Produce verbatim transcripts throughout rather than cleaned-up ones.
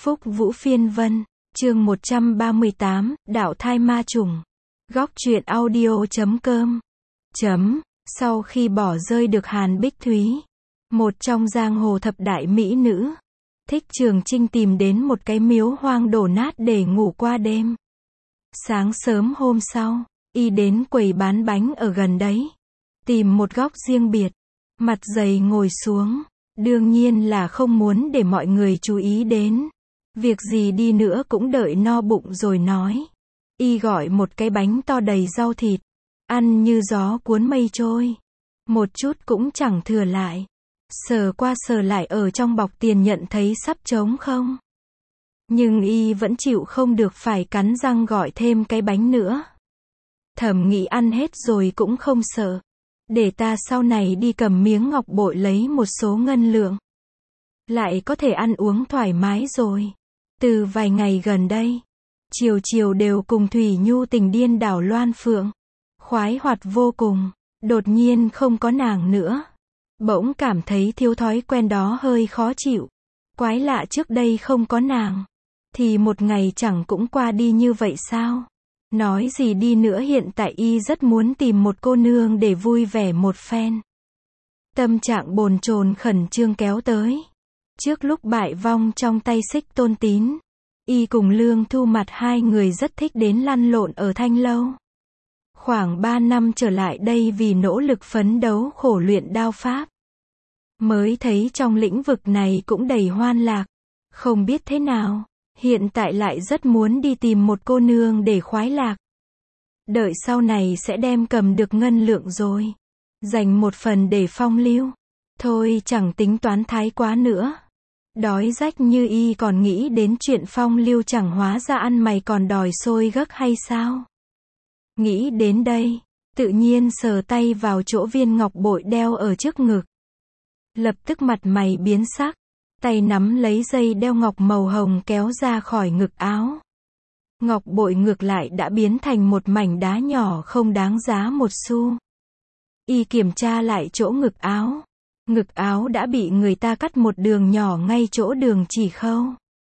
Phúc Vũ Phiên Vân, chương một trăm ba mươi tám, Đạo Thai Ma Trùng. Góc truyện audio chấm com. Chấm, sau khi bỏ rơi được Hàn Bích Thúy, một trong giang hồ thập đại mỹ nữ, Thích Trường Chinh tìm đến một cái miếu hoang đổ nát để ngủ qua đêm. Sáng sớm hôm sau, y đến quầy bán bánh ở gần đấy, tìm một góc riêng biệt, mặt dày ngồi xuống, đương nhiên là không muốn để mọi người chú ý đến. Việc gì đi nữa cũng đợi no bụng rồi nói. Y gọi một cái bánh to đầy rau thịt, ăn như gió cuốn mây trôi, một chút cũng chẳng thừa lại. Sờ qua sờ lại ở trong bọc tiền nhận thấy sắp trống không. Nhưng y vẫn chịu không được phải cắn răng gọi thêm cái bánh nữa. Thầm nghĩ ăn hết rồi cũng không sợ. Để ta sau này đi cầm miếng ngọc bội lấy một số ngân lượng. Lại có thể ăn uống thoải mái rồi. Từ vài ngày gần đây, chiều chiều đều cùng Thủy Nhu tình điên đảo loan phượng. Khoái hoạt vô cùng, đột nhiên không có nàng nữa. Bỗng cảm thấy thiếu thói quen đó hơi khó chịu. Quái lạ, trước đây không có nàng, thì một ngày chẳng cũng qua đi như vậy sao? Nói gì đi nữa, hiện tại y rất muốn tìm một cô nương để vui vẻ một phen. Tâm trạng bồn chồn khẩn trương kéo tới. Trước lúc bại vong trong tay Xích Tôn Tín, y cùng Lương Thu Mặt hai người rất thích đến lăn lộn ở Thanh Lâu. Khoảng ba năm trở lại đây vì nỗ lực phấn đấu khổ luyện đao pháp, mới thấy trong lĩnh vực này cũng đầy hoan lạc. Không biết thế nào, hiện tại lại rất muốn đi tìm một cô nương để khoái lạc. Đợi sau này sẽ đem cầm được ngân lượng rồi, dành một phần để phong lưu. Thôi chẳng tính toán thái quá nữa. Đói rách như y còn nghĩ đến chuyện phong lưu, chẳng hóa ra ăn mày còn đòi xôi gấc hay sao? Nghĩ đến đây, tự nhiên sờ tay vào chỗ viên ngọc bội đeo ở trước ngực. Lập tức mặt mày biến sắc, tay nắm lấy dây đeo ngọc màu hồng kéo ra khỏi ngực áo. Ngọc bội ngược lại đã biến thành một mảnh đá nhỏ không đáng giá một xu. Y kiểm tra lại chỗ ngực áo. Ngực áo đã bị người ta cắt một đường nhỏ ngay chỗ đường chỉ khâu.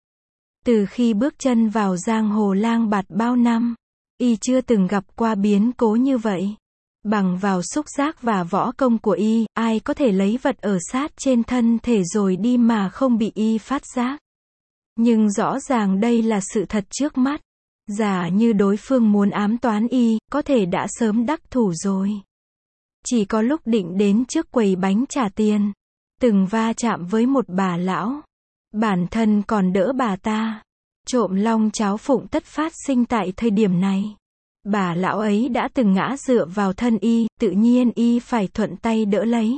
Từ khi bước chân vào giang hồ lang bạt bao năm, y chưa từng gặp qua biến cố như vậy. Bằng vào xúc giác và võ công của y, ai có thể lấy vật ở sát trên thân thể rồi đi mà không bị y phát giác. Nhưng rõ ràng đây là sự thật trước mắt. Giả như đối phương muốn ám toán y, có thể đã sớm đắc thủ rồi. Chỉ có lúc định đến trước quầy bánh trả tiền, từng va chạm với một bà lão, bản thân còn đỡ bà ta. Trộm long cháo phụng tất phát sinh tại thời điểm này. Bà lão ấy đã từng ngã dựa vào thân y, tự nhiên y phải thuận tay đỡ lấy.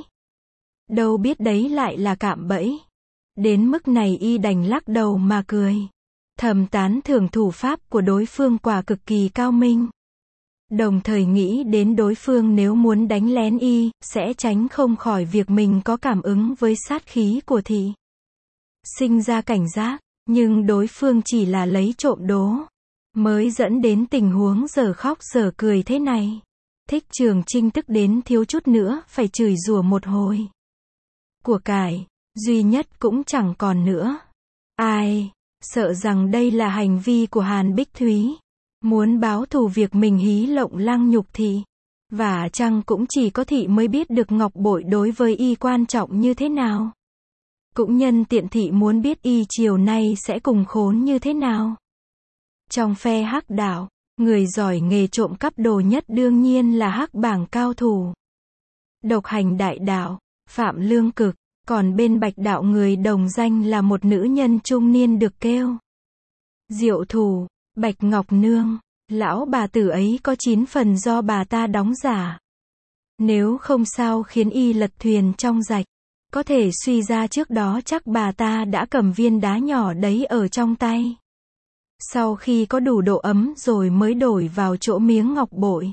Đâu biết đấy lại là cạm bẫy. Đến mức này y đành lắc đầu mà cười. Thầm tán thưởng thủ pháp của đối phương quả cực kỳ cao minh. Đồng thời nghĩ đến đối phương nếu muốn đánh lén y, sẽ tránh không khỏi việc mình có cảm ứng với sát khí của thị. Sinh ra cảnh giác, nhưng đối phương chỉ là lấy trộm đố, mới dẫn đến tình huống giờ khóc giờ cười thế này. Thích Trường Chinh tức đến thiếu chút nữa phải chửi rủa một hồi. Của cải, duy nhất cũng chẳng còn nữa. Ai, sợ rằng đây là hành vi của Hàn Bích Thúy. Muốn báo thù việc mình hí lộng lăng nhục thị. Và chăng cũng chỉ có thị mới biết được ngọc bội đối với y quan trọng như thế nào. Cũng nhân tiện thị muốn biết y chiều nay sẽ cùng khốn như thế nào. Trong phe hắc đạo, người giỏi nghề trộm cắp đồ nhất đương nhiên là hắc bảng cao thủ. Độc hành đại đạo, Phạm Lương Cực. Còn bên bạch đạo người đồng danh là một nữ nhân trung niên được kêu Diệu Thù, Bạch Ngọc Nương. Lão bà tử ấy có chín phần do bà ta đóng giả. Nếu không sao khiến y lật thuyền trong rạch. Có thể suy ra trước đó chắc bà ta đã cầm viên đá nhỏ đấy ở trong tay. Sau khi có đủ độ ấm rồi mới đổi vào chỗ miếng ngọc bội.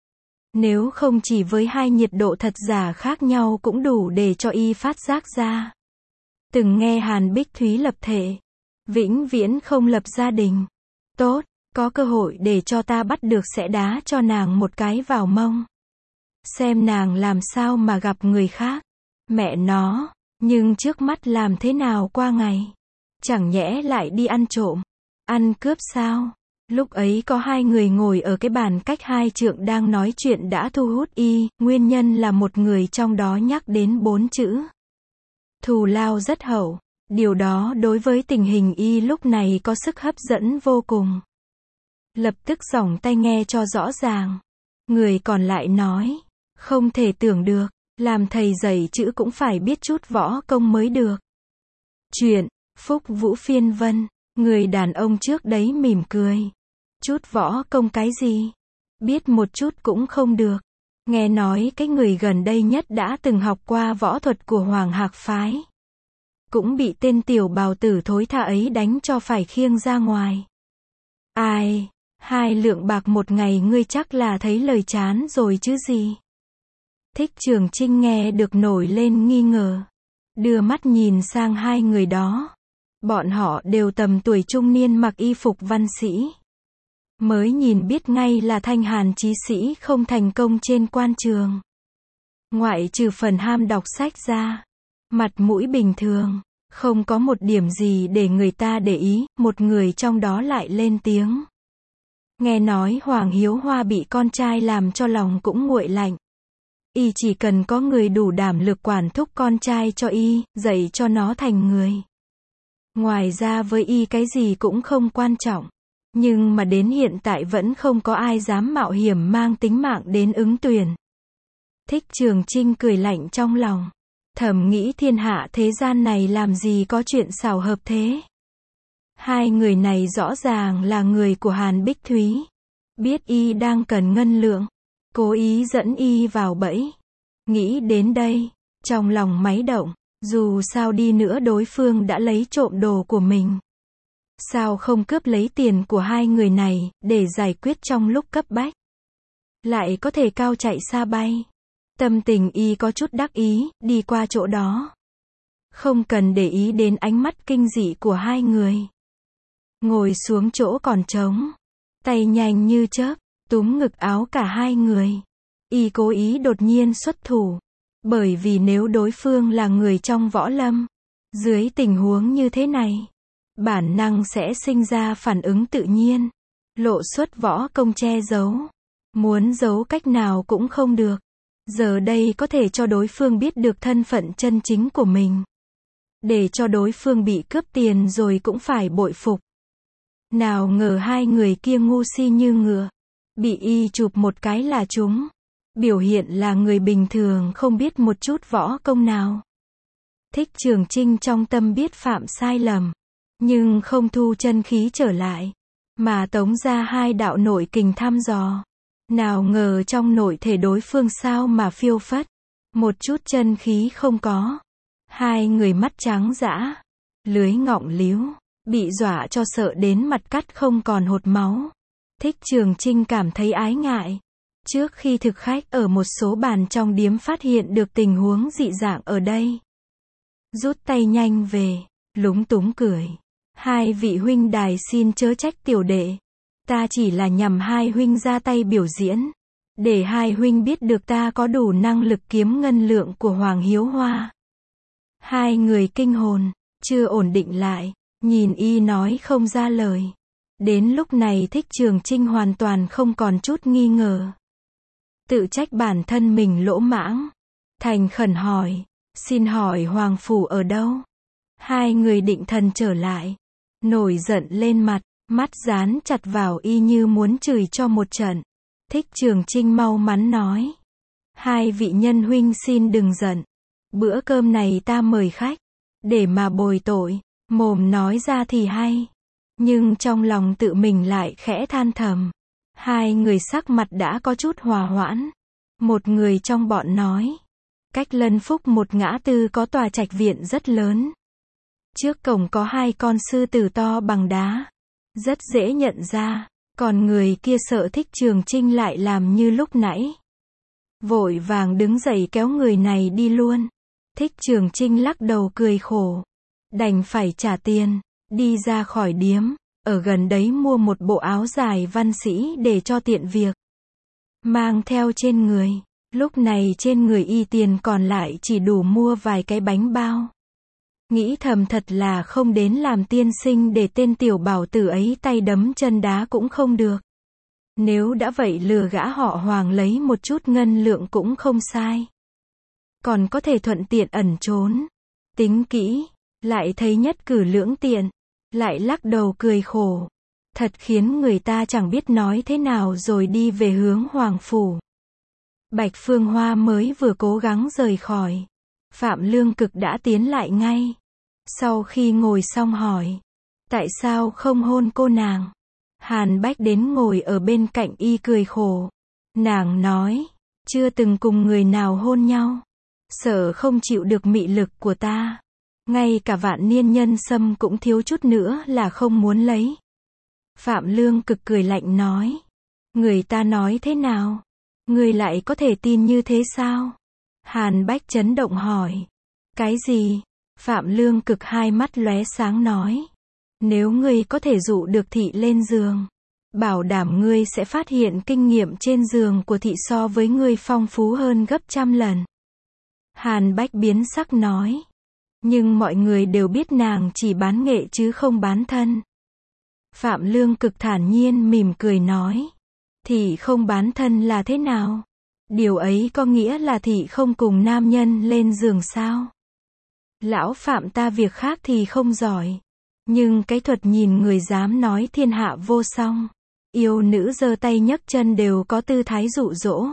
Nếu không chỉ với hai nhiệt độ thật giả khác nhau cũng đủ để cho y phát giác ra. Từng nghe Hàn Bích Thúy lập thệ, vĩnh viễn không lập gia đình. Tốt, có cơ hội để cho ta bắt được sẽ đá cho nàng một cái vào mông. Xem nàng làm sao mà gặp người khác. Mẹ nó, nhưng trước mắt làm thế nào qua ngày. Chẳng nhẽ lại đi ăn trộm, ăn cướp sao? Lúc ấy có hai người ngồi ở cái bàn cách hai trượng đang nói chuyện đã thu hút y, nguyên nhân là một người trong đó nhắc đến bốn chữ thù lao rất hậu. Điều đó đối với tình hình y lúc này có sức hấp dẫn vô cùng. Lập tức giỏng tai nghe cho rõ ràng. Người còn lại nói, không thể tưởng được, làm thầy dạy chữ cũng phải biết chút võ công mới được. Chuyện, Phúc Vũ Phiên Vân, người đàn ông trước đấy mỉm cười. Chút võ công cái gì? Biết một chút cũng không được. Nghe nói cái người gần đây nhất đã từng học qua võ thuật của Hoàng Hạc Phái. Cũng bị tên tiểu bào tử thối tha ấy đánh cho phải khiêng ra ngoài. Ai, hai lượng bạc một ngày ngươi chắc là thấy lời chán rồi chứ gì? Thích Trường Chinh nghe được nổi lên nghi ngờ. Đưa mắt nhìn sang hai người đó. Bọn họ đều tầm tuổi trung niên mặc y phục văn sĩ. Mới nhìn biết ngay là thanh hàn chí sĩ không thành công trên quan trường. Ngoại trừ phần ham đọc sách ra. Mặt mũi bình thường, không có một điểm gì để người ta để ý, một người trong đó lại lên tiếng. Nghe nói Hoàng Hiếu Hoa bị con trai làm cho lòng cũng nguội lạnh. Y chỉ cần có người đủ đảm lực quản thúc con trai cho y, dạy cho nó thành người. Ngoài ra với y cái gì cũng không quan trọng. Nhưng mà đến hiện tại vẫn không có ai dám mạo hiểm mang tính mạng đến ứng tuyển. Thích Trường Chinh cười lạnh trong lòng. Thầm nghĩ thiên hạ thế gian này làm gì có chuyện xảo hợp thế. Hai người này rõ ràng là người của Hàn Bích Thúy. Biết y đang cần ngân lượng. Cố ý dẫn y vào bẫy. Nghĩ đến đây, trong lòng máy động. Dù sao đi nữa đối phương đã lấy trộm đồ của mình. Sao không cướp lấy tiền của hai người này, để giải quyết trong lúc cấp bách. Lại có thể cao chạy xa bay. Tâm tình y có chút đắc ý, đi qua chỗ đó. Không cần để ý đến ánh mắt kinh dị của hai người. Ngồi xuống chỗ còn trống. Tay nhanh như chớp, túm ngực áo cả hai người. Y cố ý đột nhiên xuất thủ. Bởi vì nếu đối phương là người trong võ lâm, dưới tình huống như thế này, bản năng sẽ sinh ra phản ứng tự nhiên. Lộ xuất võ công che giấu. Muốn giấu cách nào cũng không được. Giờ đây có thể cho đối phương biết được thân phận chân chính của mình. Để cho đối phương bị cướp tiền rồi cũng phải bội phục. Nào ngờ hai người kia ngu si như ngựa. Bị y chụp một cái là chúng. Biểu hiện là người bình thường không biết một chút võ công nào. Thích Trường Chinh trong tâm biết phạm sai lầm. Nhưng không thu chân khí trở lại. Mà tống ra hai đạo nội kình thăm dò. Nào ngờ trong nội thể đối phương sao mà phiêu phất. Một chút chân khí không có. Hai người mắt trắng dã. Lưới ngọng líu. Bị dọa cho sợ đến mặt cắt không còn hột máu. Thích Trường Chinh cảm thấy ái ngại. Trước khi thực khách ở một số bàn trong điếm phát hiện được tình huống dị dạng ở đây. Rút tay nhanh về. Lúng túng cười. Hai vị huynh đài xin chớ trách tiểu đệ. Ta chỉ là nhằm hai huynh ra tay biểu diễn. Để hai huynh biết được ta có đủ năng lực kiếm ngân lượng của Hoàng Hiếu Hoa. Hai người kinh hồn, chưa ổn định lại, nhìn y nói không ra lời. Đến lúc này Thích Trường Chinh hoàn toàn không còn chút nghi ngờ. Tự trách bản thân mình lỗ mãng. Thành khẩn hỏi, xin hỏi Hoàng Phủ ở đâu? Hai người định thần trở lại. Nổi giận lên mặt. Mắt dán chặt vào y như muốn chửi cho một trận. Thích Trường Chinh mau mắn nói. Hai vị nhân huynh xin đừng giận. Bữa cơm này ta mời khách. Để mà bồi tội. Mồm nói ra thì hay. Nhưng trong lòng tự mình lại khẽ than thầm. Hai người sắc mặt đã có chút hòa hoãn. Một người trong bọn nói. Cách Lân Phúc một ngã tư có tòa trạch viện rất lớn. Trước cổng có hai con sư tử to bằng đá. Rất dễ nhận ra, còn người kia sợ Thích Trường Chinh lại làm như lúc nãy. Vội vàng đứng dậy kéo người này đi luôn. Thích Trường Chinh lắc đầu cười khổ. Đành phải trả tiền, đi ra khỏi điếm, ở gần đấy mua một bộ áo dài văn sĩ để cho tiện việc. Mang theo trên người, lúc này trên người y tiền còn lại chỉ đủ mua vài cái bánh bao. Nghĩ thầm thật là không đến làm tiên sinh để tên tiểu bảo tử ấy tay đấm chân đá cũng không được. Nếu đã vậy lừa gã họ Hoàng lấy một chút ngân lượng cũng không sai. Còn có thể thuận tiện ẩn trốn. Tính kỹ, lại thấy nhất cử lưỡng tiện, lại lắc đầu cười khổ. Thật khiến người ta chẳng biết nói thế nào rồi đi về hướng Hoàng phủ. Bạch Phương Hoa mới vừa cố gắng rời khỏi. Phạm Lương Cực đã tiến lại ngay. Sau khi ngồi xong hỏi. Tại sao không hôn cô nàng? Hàn Bách đến ngồi ở bên cạnh y cười khổ. Nàng nói. Chưa từng cùng người nào hôn nhau. Sợ không chịu được mị lực của ta. Ngay cả vạn niên nhân sâm cũng thiếu chút nữa là không muốn lấy. Phạm Lương Cực cười lạnh nói. Người ta nói thế nào? Người lại có thể tin như thế sao? Hàn Bách chấn động hỏi. Cái gì? Phạm Lương Cực hai mắt lóe sáng nói. Nếu ngươi có thể dụ được thị lên giường, bảo đảm ngươi sẽ phát hiện kinh nghiệm trên giường của thị so với ngươi phong phú hơn gấp trăm lần. Hàn Bách biến sắc nói. Nhưng mọi người đều biết nàng chỉ bán nghệ chứ không bán thân. Phạm Lương Cực thản nhiên mỉm cười nói. Thị không bán thân là thế nào? Điều ấy có nghĩa là thị không cùng nam nhân lên giường sao? Lão Phạm ta việc khác thì không giỏi. Nhưng cái thuật nhìn người dám nói thiên hạ vô song. Yêu nữ giơ tay nhấc chân đều có tư thái dụ dỗ.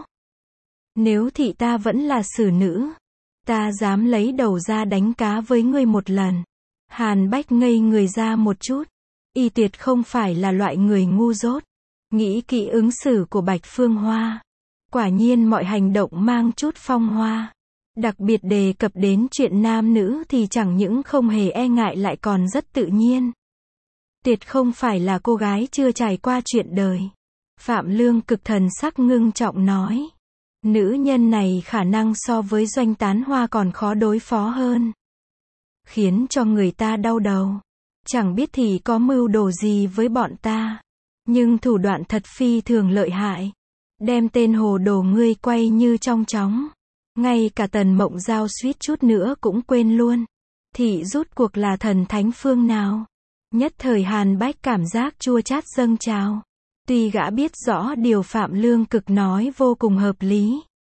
Nếu thị ta vẫn là xử nữ, ta dám lấy đầu ra đánh cá với ngươi một lần. Hàn Bách ngây người ra một chút. Y tuyệt không phải là loại người ngu dốt. Nghĩ kỹ ứng xử của Bạch Phương Hoa. Quả nhiên mọi hành động mang chút phong hoa. Đặc biệt đề cập đến chuyện nam nữ thì chẳng những không hề e ngại lại còn rất tự nhiên. Tuyệt không phải là cô gái chưa trải qua chuyện đời. Phạm Lương Cực thần sắc ngưng trọng nói. Nữ nhân này khả năng so với Doanh Tán Hoa còn khó đối phó hơn. Khiến cho người ta đau đầu. Chẳng biết thì có mưu đồ gì với bọn ta. Nhưng thủ đoạn thật phi thường lợi hại. Đem tên hồ đồ ngươi quay như trong chóng. Ngay cả Tần Mộng Giao suýt chút nữa cũng quên luôn. Thị rút cuộc là thần thánh phương nào? Nhất thời Hàn Bách cảm giác chua chát dâng trào. Tuy gã biết rõ điều Phạm Lương Cực nói vô cùng hợp lý.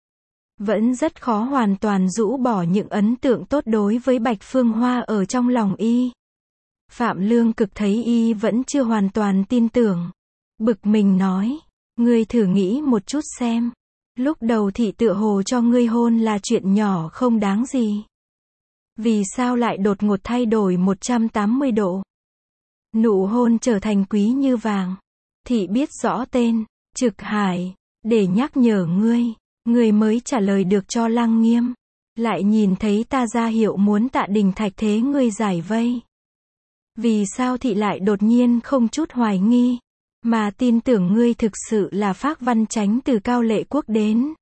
Vẫn rất khó hoàn toàn rũ bỏ những ấn tượng tốt đối với Bạch Phương Hoa ở trong lòng y. Phạm Lương Cực thấy y vẫn chưa hoàn toàn tin tưởng. Bực mình nói. Ngươi thử nghĩ một chút xem. Lúc đầu thị tựa hồ cho ngươi hôn là chuyện nhỏ không đáng gì. Vì sao lại đột ngột thay đổi một trăm tám mươi độ? Nụ hôn trở thành quý như vàng. Thị biết rõ tên, Trực Hải, để nhắc nhở ngươi. Ngươi mới trả lời được cho Lăng Nghiêm. Lại nhìn thấy ta ra hiệu muốn Tạ Đình Thạch thế ngươi giải vây. Vì sao thị lại đột nhiên không chút hoài nghi? Mà tin tưởng ngươi thực sự là Phác Văn Chánh từ Cao Lệ Quốc đến.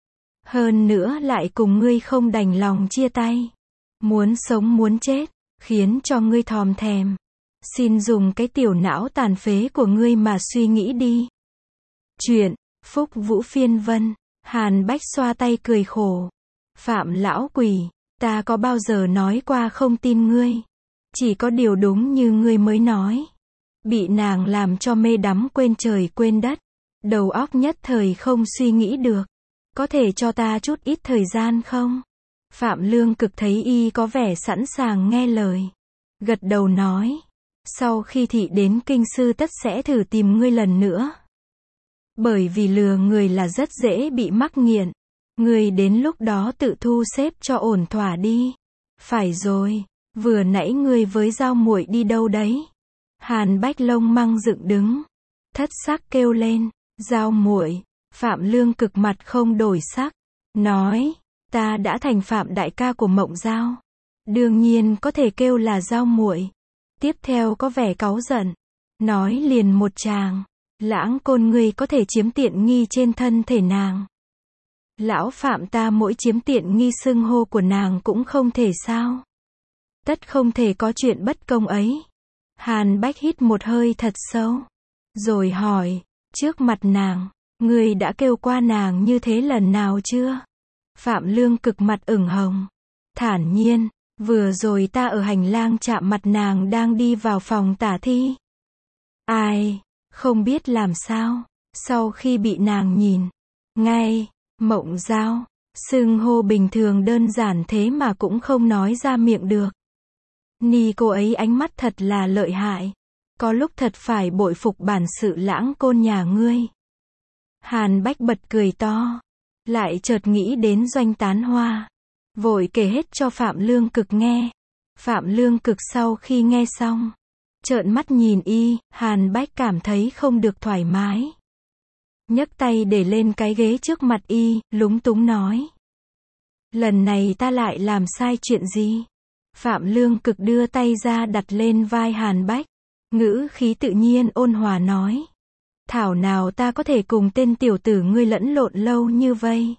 Hơn nữa lại cùng ngươi không đành lòng chia tay. Muốn sống muốn chết, khiến cho ngươi thòm thèm. Xin dùng cái tiểu não tàn phế của ngươi mà suy nghĩ đi. Chuyện, Phúc Vũ Phiên Vân, Hàn Bách xoa tay cười khổ. Phạm lão quỷ, ta có bao giờ nói qua không tin ngươi. Chỉ có điều đúng như ngươi mới nói. Bị nàng làm cho mê đắm quên trời quên đất. Đầu óc nhất thời không suy nghĩ được. Có thể cho ta chút ít thời gian không? Phạm Lương Cực thấy y có vẻ sẵn sàng nghe lời. Gật đầu nói. Sau khi thị đến kinh sư tất sẽ thử tìm ngươi lần nữa. Bởi vì lừa người là rất dễ bị mắc nghiện. Ngươi đến lúc đó tự thu xếp cho ổn thỏa đi. Phải rồi, vừa nãy ngươi với Giao muội đi đâu đấy? Hàn Bách lông măng dựng đứng. Thất sắc kêu lên. Giao muội. Phạm Lương Cực mặt không đổi sắc. Nói. Ta đã thành Phạm đại ca của Mộng Giao. Đương nhiên có thể kêu là Giao muội. Tiếp theo có vẻ cáu giận. Nói liền một tràng. Lãng Côn ngươi có thể chiếm tiện nghi trên thân thể nàng. Lão Phạm ta mỗi chiếm tiện nghi xưng hô của nàng cũng không thể sao? Tất không thể có chuyện bất công ấy. Hàn Bách hít một hơi thật sâu. Rồi hỏi. Trước mặt nàng, ngươi đã kêu qua nàng như thế lần nào chưa? Phạm Lương Cực mặt ửng hồng. Thản nhiên. Vừa rồi ta ở hành lang chạm mặt nàng đang đi vào phòng tả thi. Ai, không biết làm sao, sau khi bị nàng nhìn, ngay, Mộng Giao, xưng hô bình thường đơn giản thế mà cũng không nói ra miệng được. Ni cô ấy ánh mắt thật là lợi hại, có lúc thật phải bội phục bản sự Lãng Côn nhà ngươi. Hàn Bách bật cười to, lại chợt nghĩ đến Doanh Tán Hoa, vội kể hết cho Phạm Lương Cực nghe. Phạm Lương Cực sau khi nghe xong, trợn mắt nhìn y, Hàn Bách cảm thấy không được thoải mái. Nhấc tay để lên cái ghế trước mặt y, lúng túng nói. Lần này ta lại làm sai chuyện gì? Phạm Lương Cực đưa tay ra đặt lên vai Hàn Bách, ngữ khí tự nhiên ôn hòa nói. Thảo nào ta có thể cùng tên tiểu tử ngươi lẫn lộn lâu như vây.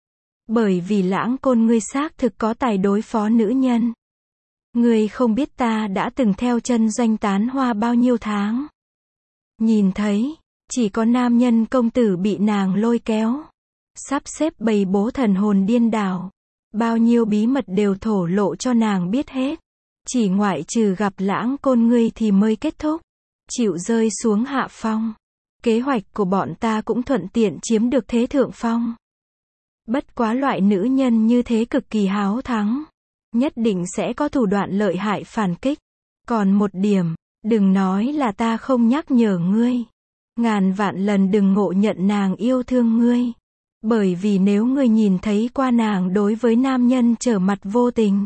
Bởi vì Lãng Côn ngươi xác thực có tài đối phó nữ nhân. Ngươi không biết ta đã từng theo chân Doanh Tán Hoa bao nhiêu tháng. Nhìn thấy, chỉ có nam nhân công tử bị nàng lôi kéo, sắp xếp bày bố thần hồn điên đảo. Bao nhiêu bí mật đều thổ lộ cho nàng biết hết. Chỉ ngoại trừ gặp Lãng Côn ngươi thì mới kết thúc. Chịu rơi xuống hạ phong. Kế hoạch của bọn ta cũng thuận tiện chiếm được thế thượng phong. Bất quá loại nữ nhân như thế cực kỳ háo thắng. Nhất định sẽ có thủ đoạn lợi hại phản kích. Còn một điểm, đừng nói là ta không nhắc nhở ngươi. Ngàn vạn lần đừng ngộ nhận nàng yêu thương ngươi. Bởi vì nếu ngươi nhìn thấy qua nàng đối với nam nhân trở mặt vô tình,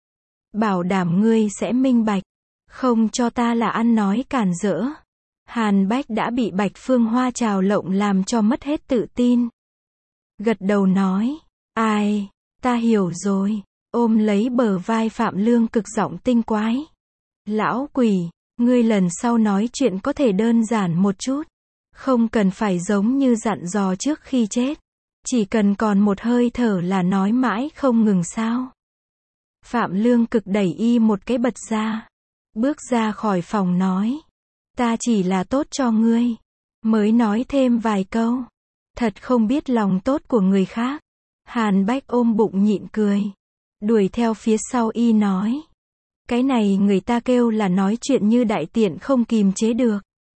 bảo đảm ngươi sẽ minh bạch. Không cho ta là ăn nói cản rỡ. Hàn Bách đã bị Bạch Phương Hoa trào lộng làm cho mất hết tự tin. Gật đầu nói, ai, ta hiểu rồi, ôm lấy bờ vai Phạm Lương Cực giọng tinh quái. Lão quỷ, ngươi lần sau nói chuyện có thể đơn giản một chút. Không cần phải giống như dặn dò trước khi chết. Chỉ cần còn một hơi thở là nói mãi không ngừng sao. Phạm Lương Cực đẩy y một cái bật ra. Bước ra khỏi phòng nói. Ta chỉ là tốt cho ngươi. Mới nói thêm vài câu. Thật không biết lòng tốt của người khác. Hàn Bách ôm bụng nhịn cười. Đuổi theo phía sau y nói. Cái này người ta kêu là nói chuyện như đại tiện không kìm chế được.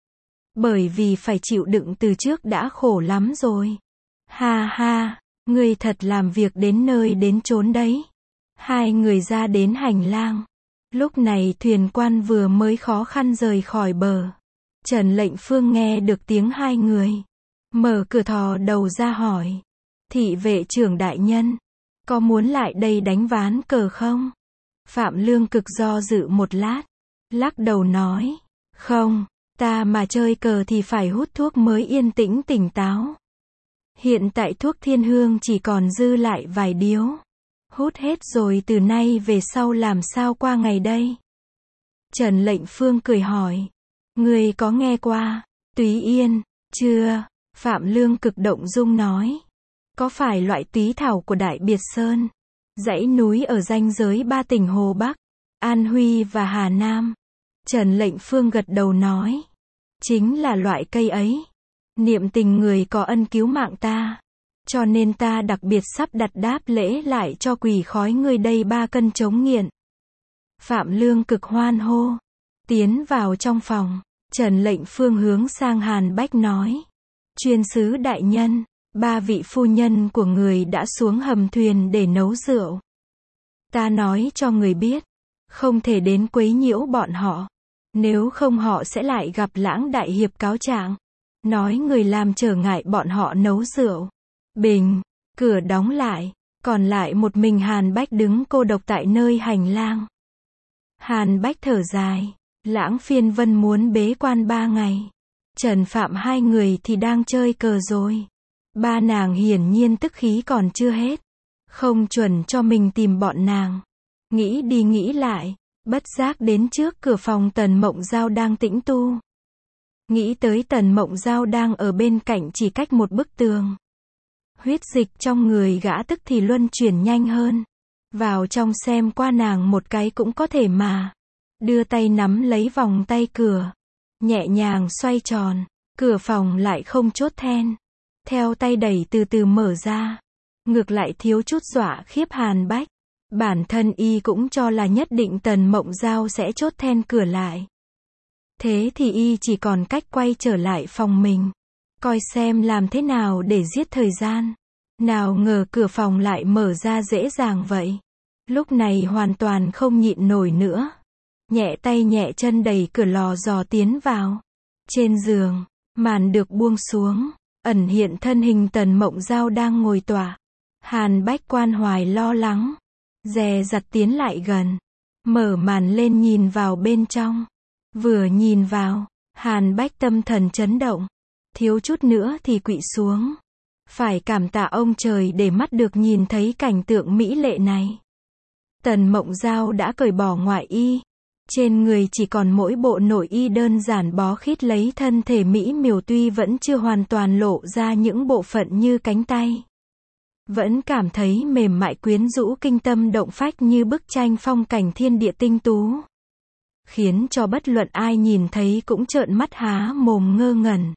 Bởi vì phải chịu đựng từ trước đã khổ lắm rồi. Ha ha, ngươi thật làm việc đến nơi đến chốn đấy. Hai người ra đến hành lang. Lúc này thuyền quan vừa mới khó khăn rời khỏi bờ. Trần Lệnh Phương nghe được tiếng hai người. Mở cửa thò đầu ra hỏi. Thị vệ trưởng đại nhân, có muốn lại đây đánh ván cờ không? Phạm Lương Cực do dự một lát. Lắc đầu nói. Không, ta mà chơi cờ thì phải hút thuốc mới yên tĩnh tỉnh táo. Hiện tại thuốc thiên hương chỉ còn dư lại vài điếu. Hút hết rồi từ nay về sau làm sao qua ngày đây? Trần Lệnh Phương cười hỏi. Ngươi có nghe qua túy yên, chưa? Phạm Lương Cực động dung nói. Có phải loại túy thảo của Đại Biệt Sơn? Dãy núi ở ranh giới ba tỉnh Hồ Bắc, An Huy và Hà Nam. Trần Lệnh Phương gật đầu nói. Chính là loại cây ấy. Niệm tình người có ân cứu mạng ta. Cho nên ta đặc biệt sắp đặt đáp lễ lại cho quỷ khói ngươi đây ba cân chống nghiện. Phạm Lương Cực hoan hô. Tiến vào trong phòng. Trần Lệnh Phương hướng sang Hàn Bách nói. Chuyên sứ đại nhân, ba vị phu nhân của người đã xuống hầm thuyền để nấu rượu. Ta nói cho người biết. Không thể đến quấy nhiễu bọn họ. Nếu không họ sẽ lại gặp Lãng đại hiệp cáo trạng. Nói người làm trở ngại bọn họ nấu rượu. Bình, cửa đóng lại, còn lại một mình Hàn Bách đứng cô độc tại nơi hành lang. Hàn Bách thở dài, Lãng phiên vân muốn bế quan ba ngày. Trần Phạm hai người thì đang chơi cờ rồi. Ba nàng hiển nhiên tức khí còn chưa hết. Không chuẩn cho mình tìm bọn nàng. Nghĩ đi nghĩ lại, bất giác đến trước cửa phòng Tần Mộng Giao đang tĩnh tu. Nghĩ tới Tần Mộng Giao đang ở bên cạnh chỉ cách một bức tường. Huyết dịch trong người gã tức thì luân chuyển nhanh hơn. Vào trong xem qua nàng một cái cũng có thể mà. Đưa tay nắm lấy vòng tay cửa. Nhẹ nhàng xoay tròn. Cửa phòng lại không chốt then. Theo tay đẩy từ từ mở ra. Ngược lại thiếu chút dọa khiếp Hàn Bách. Bản thân y cũng cho là nhất định Tần Mộng Giao sẽ chốt then cửa lại. Thế thì y chỉ còn cách quay trở lại phòng mình, coi xem làm thế nào để giết thời gian. Nào ngờ cửa phòng lại mở ra dễ dàng vậy. Lúc này hoàn toàn không nhịn nổi nữa. Nhẹ tay nhẹ chân đẩy cửa lò dò tiến vào. Trên giường, màn được buông xuống, ẩn hiện thân hình Tần Mộng Giao đang ngồi tọa. Hàn Bách quan hoài lo lắng, dè dặt tiến lại gần, mở màn lên nhìn vào bên trong. Vừa nhìn vào, Hàn Bách tâm thần chấn động, thiếu chút nữa thì quỵ xuống. Phải cảm tạ ông trời để mắt được nhìn thấy cảnh tượng mỹ lệ này. Tần Mộng Giao đã cởi bỏ ngoại y, trên người chỉ còn mỗi bộ nội y đơn giản bó khít lấy thân thể mỹ miều, tuy vẫn chưa hoàn toàn lộ ra những bộ phận như cánh tay. Vẫn cảm thấy mềm mại quyến rũ kinh tâm động phách như bức tranh phong cảnh thiên địa tinh tú. Khiến cho bất luận ai nhìn thấy cũng trợn mắt há mồm ngơ ngẩn.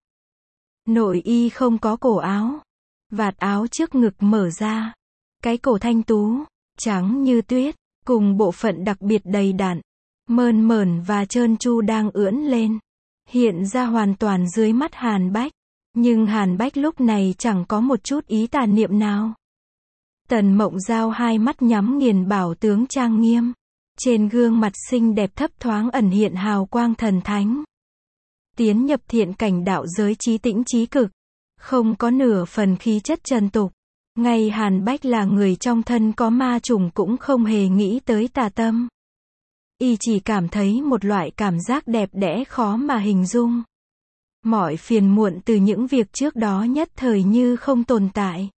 Nội y không có cổ áo. Vạt áo trước ngực mở ra. Cái cổ thanh tú, trắng như tuyết, cùng bộ phận đặc biệt đầy đặn, mơn mởn và trơn tru đang ưỡn lên. Hiện ra hoàn toàn dưới mắt Hàn Bách. Nhưng Hàn Bách lúc này chẳng có một chút ý tà niệm nào. Tần Mộng Giao hai mắt nhắm nghiền bảo tướng trang nghiêm. Trên gương mặt xinh đẹp thấp thoáng ẩn hiện hào quang thần thánh. Tiến nhập thiện cảnh đạo giới trí tĩnh trí cực. Không có nửa phần khí chất trần tục. Ngay Hàn Bách là người trong thân có ma trùng cũng không hề nghĩ tới tà tâm. Y chỉ cảm thấy một loại cảm giác đẹp đẽ khó mà hình dung. Mọi phiền muộn từ những việc trước đó nhất thời như không tồn tại.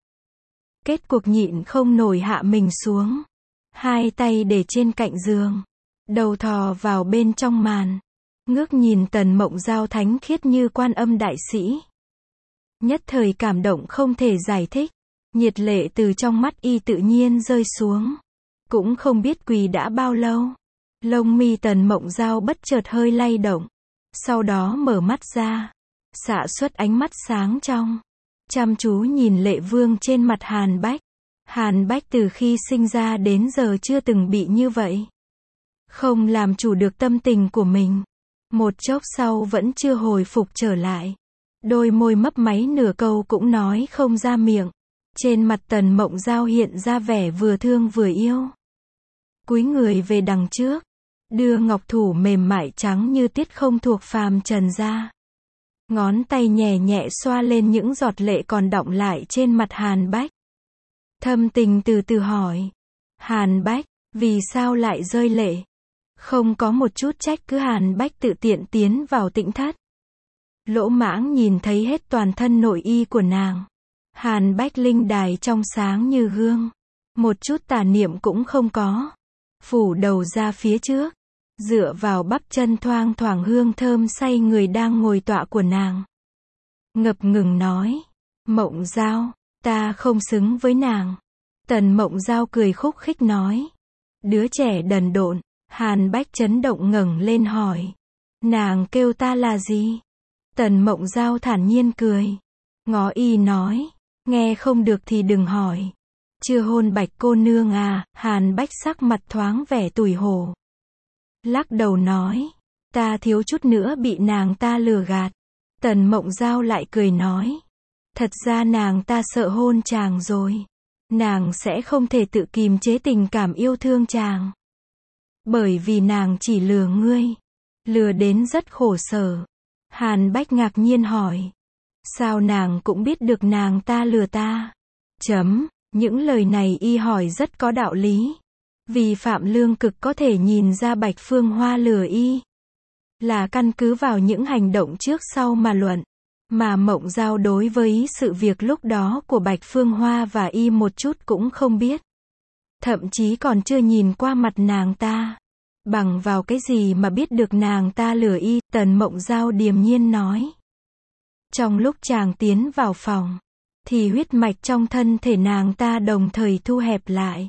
Kết cuộc nhịn không nổi hạ mình xuống. Hai tay để trên cạnh giường. Đầu thò vào bên trong màn. Ngước nhìn Tần Mộng Giao thánh khiết như Quan Âm đại sĩ. Nhất thời cảm động không thể giải thích. Nhiệt lệ từ trong mắt y tự nhiên rơi xuống. Cũng không biết quỳ đã bao lâu. Lông mi Tần Mộng Giao bất chợt hơi lay động. Sau đó mở mắt ra. Xạ xuất ánh mắt sáng trong. Chăm chú nhìn lệ vương trên mặt Hàn Bách. Hàn Bách từ khi sinh ra đến giờ chưa từng bị như vậy. Không làm chủ được tâm tình của mình. Một chốc sau vẫn chưa hồi phục trở lại. Đôi môi mấp máy nửa câu cũng nói không ra miệng. Trên mặt Tần Mộng Giao hiện ra vẻ vừa thương vừa yêu. Cúi người về đằng trước. Đưa ngọc thủ mềm mại trắng như tiết không thuộc phàm trần ra. Ngón tay nhẹ nhẹ xoa lên những giọt lệ còn đọng lại trên mặt Hàn Bách. Thâm tình từ từ hỏi. Hàn Bách, vì sao lại rơi lệ? Không có một chút trách cứ, Hàn Bách tự tiện tiến vào tĩnh thất. Lỗ Mãng nhìn thấy hết toàn thân nội y của nàng. Hàn Bách linh đài trong sáng như gương. Một chút tà niệm cũng không có. Phủ đầu ra phía trước. Dựa vào bắp chân thoang thoảng hương thơm say người đang ngồi tọa của nàng. Ngập ngừng nói. Mộng Giao, ta không xứng với nàng. Tần Mộng Giao cười khúc khích nói. Đứa trẻ đần độn. Hàn Bách chấn động ngẩng lên hỏi. Nàng kêu ta là gì? Tần Mộng Giao thản nhiên cười. Ngó y nói. Nghe không được thì đừng hỏi. Chưa hôn Bạch cô nương à? Hàn Bách sắc mặt thoáng vẻ tủi hổ. Lắc đầu nói. Ta thiếu chút nữa bị nàng ta lừa gạt. Tần Mộng Giao lại cười nói. Thật ra nàng ta sợ hôn chàng rồi. Nàng sẽ không thể tự kìm chế tình cảm yêu thương chàng. Bởi vì nàng chỉ lừa ngươi. Lừa đến rất khổ sở. Hàn Bách ngạc nhiên hỏi. Sao nàng cũng biết được nàng ta lừa ta? Chấm, những lời này y hỏi rất có đạo lý. Vì Phạm Lương Cực có thể nhìn ra Bạch Phương Hoa lừa y. Là căn cứ vào những hành động trước sau mà luận. Mà Mộng Giao đối với sự việc lúc đó của Bạch Phương Hoa và y một chút cũng không biết. Thậm chí còn chưa nhìn qua mặt nàng ta. Bằng vào cái gì mà biết được nàng ta lừa y? Tần Mộng Giao điềm nhiên nói. Trong lúc chàng tiến vào phòng, thì huyết mạch trong thân thể nàng ta đồng thời thu hẹp lại.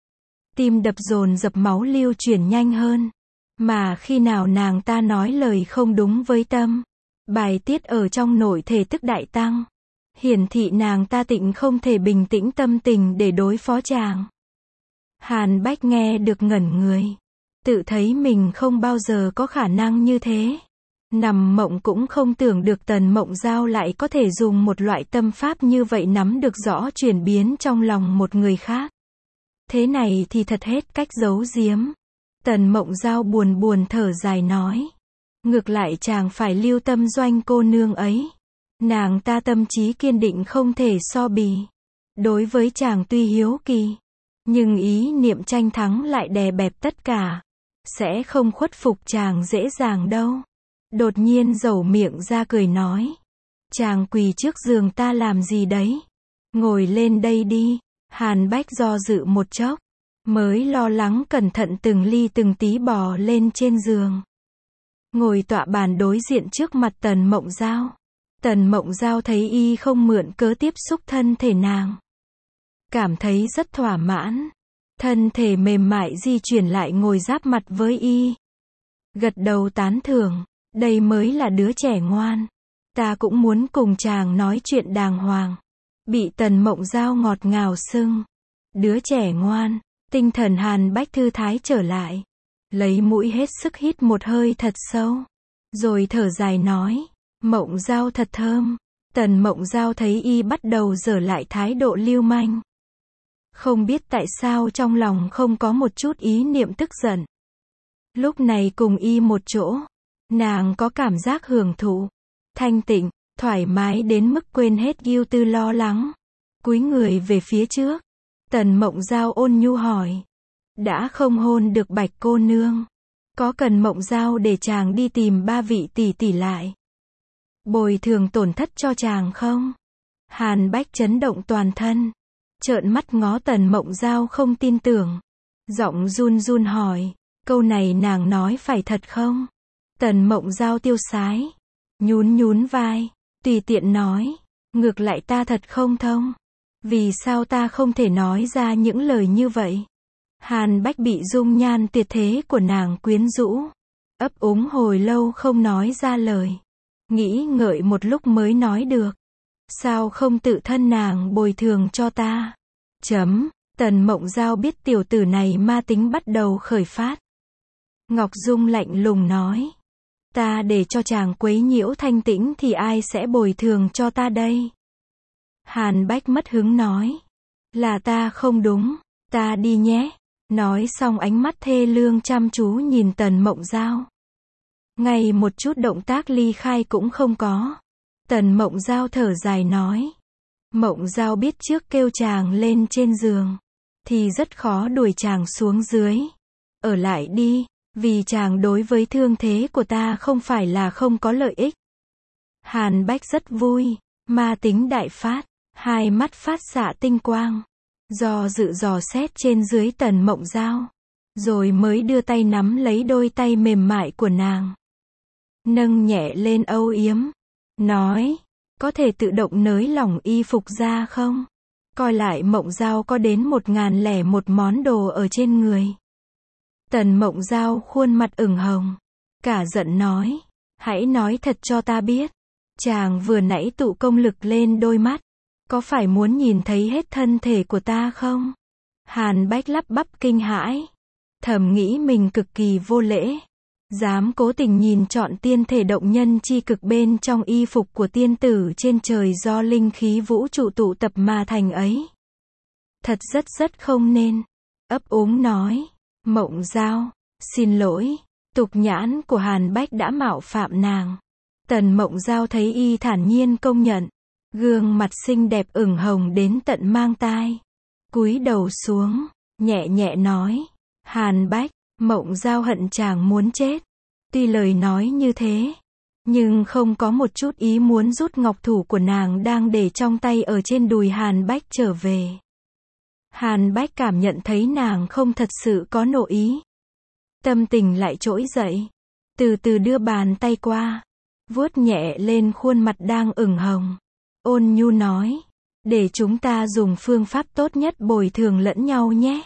Tim đập dồn dập, máu lưu chuyển nhanh hơn. Mà khi nào nàng ta nói lời không đúng với tâm, bài tiết ở trong nội thể tức đại tăng. Hiển thị nàng ta tịnh không thể bình tĩnh tâm tình để đối phó chàng. Hàn Bách nghe được ngẩn người. Tự thấy mình không bao giờ có khả năng như thế. Nằm mộng cũng không tưởng được Tần Mộng Giao lại có thể dùng một loại tâm pháp như vậy nắm được rõ chuyển biến trong lòng một người khác. Thế này thì thật hết cách giấu giếm. Tần Mộng Giao buồn buồn thở dài nói. Ngược lại chàng phải lưu tâm Doanh cô nương ấy. Nàng ta tâm trí kiên định không thể so bì. Đối với chàng tuy hiếu kỳ, nhưng ý niệm tranh thắng lại đè bẹp tất cả. Sẽ không khuất phục chàng dễ dàng đâu. Đột nhiên dẩu miệng ra cười nói. Chàng quỳ trước giường ta làm gì đấy? Ngồi lên đây đi. Hàn Bách do dự một chốc, mới lo lắng cẩn thận từng ly từng tí bò lên trên giường. Ngồi tọa bàn đối diện trước mặt Tần Mộng Giao. Tần Mộng Giao thấy y không mượn cớ tiếp xúc thân thể nàng. Cảm thấy rất thỏa mãn. Thân thể mềm mại di chuyển lại ngồi giáp mặt với y. Gật đầu tán thưởng. Đây mới là đứa trẻ ngoan. Ta cũng muốn cùng chàng nói chuyện đàng hoàng. Bị Tần Mộng Giao ngọt ngào xưng. Đứa trẻ ngoan. Tinh thần Hàn Bách thư thái trở lại. Lấy mũi hết sức hít một hơi thật sâu. Rồi thở dài nói. Mộng Giao thật thơm. Tần Mộng Giao thấy y bắt đầu dở lại thái độ lưu manh. Không biết tại sao trong lòng không có một chút ý niệm tức giận. Lúc này cùng y một chỗ, nàng có cảm giác hưởng thụ, thanh tịnh, thoải mái đến mức quên hết ưu tư lo lắng. Cúi người về phía trước, Tần Mộng Giao ôn nhu hỏi. Đã không hôn được Bạch cô nương, có cần Mộng Giao để chàng đi tìm ba vị tỷ tỷ lại, bồi thường tổn thất cho chàng không? Hàn Bách chấn động toàn thân, trợn mắt ngó Tần Mộng Giao không tin tưởng. Giọng run run hỏi, câu này nàng nói phải thật không? Tần Mộng Giao tiêu sái, nhún nhún vai, tùy tiện nói, ngược lại ta thật không thông. Vì sao ta không thể nói ra những lời như vậy? Hàn Bách bị dung nhan tuyệt thế của nàng quyến rũ, ấp úng hồi lâu không nói ra lời. Nghĩ ngợi một lúc mới nói được. Sao không tự thân nàng bồi thường cho ta? Chấm, Tần Mộng Giao biết tiểu tử này ma tính bắt đầu khởi phát. Ngọc Dung lạnh lùng nói. Ta để cho chàng quấy nhiễu thanh tĩnh thì ai sẽ bồi thường cho ta đây? Hàn Bách mất hứng nói. Là ta không đúng, ta đi nhé. Nói xong ánh mắt thê lương chăm chú nhìn Tần Mộng Giao. Ngay một chút động tác ly khai cũng không có. Tần Mộng Giao thở dài nói. Mộng Giao biết trước kêu chàng lên trên giường, thì rất khó đuổi chàng xuống dưới. Ở lại đi, vì chàng đối với thương thế của ta không phải là không có lợi ích. Hàn Bách rất vui, ma tính đại phát, hai mắt phát xạ tinh quang. Do dự dò xét trên dưới Tần Mộng Giao, rồi mới đưa tay nắm lấy đôi tay mềm mại của nàng. Nâng nhẹ lên âu yếm, nói, có thể tự động nới lỏng y phục ra không? Coi lại Mộng Giao có đến một ngàn lẻ một món đồ ở trên người. Tần Mộng Giao khuôn mặt ửng hồng, cả giận nói, hãy nói thật cho ta biết, chàng vừa nãy tụ công lực lên đôi mắt, có phải muốn nhìn thấy hết thân thể của ta không? Hàn Bách lắp bắp kinh hãi, thầm nghĩ mình cực kỳ vô lễ, dám cố tình nhìn trọn tiên thể động nhân chi cực bên trong y phục của tiên tử trên trời do linh khí vũ trụ tụ tập mà thành ấy. Thật rất rất không nên. Ấp úng nói, Mộng Giao, xin lỗi, tục nhãn của Hàn Bách đã mạo phạm nàng. Tần Mộng Giao thấy y thản nhiên công nhận, gương mặt xinh đẹp ửng hồng đến tận mang tai. Cúi đầu xuống, nhẹ nhẹ nói, Hàn Bách, Mộng Giao hận chàng muốn chết. Tuy lời nói như thế, nhưng không có một chút ý muốn rút ngọc thủ của nàng đang để trong tay ở trên đùi Hàn Bách trở về. Hàn Bách cảm nhận thấy nàng không thật sự có nộ ý. Tâm tình lại trỗi dậy, từ từ đưa bàn tay qua, vuốt nhẹ lên khuôn mặt đang ửng hồng. Ôn nhu nói, để chúng ta dùng phương pháp tốt nhất bồi thường lẫn nhau nhé.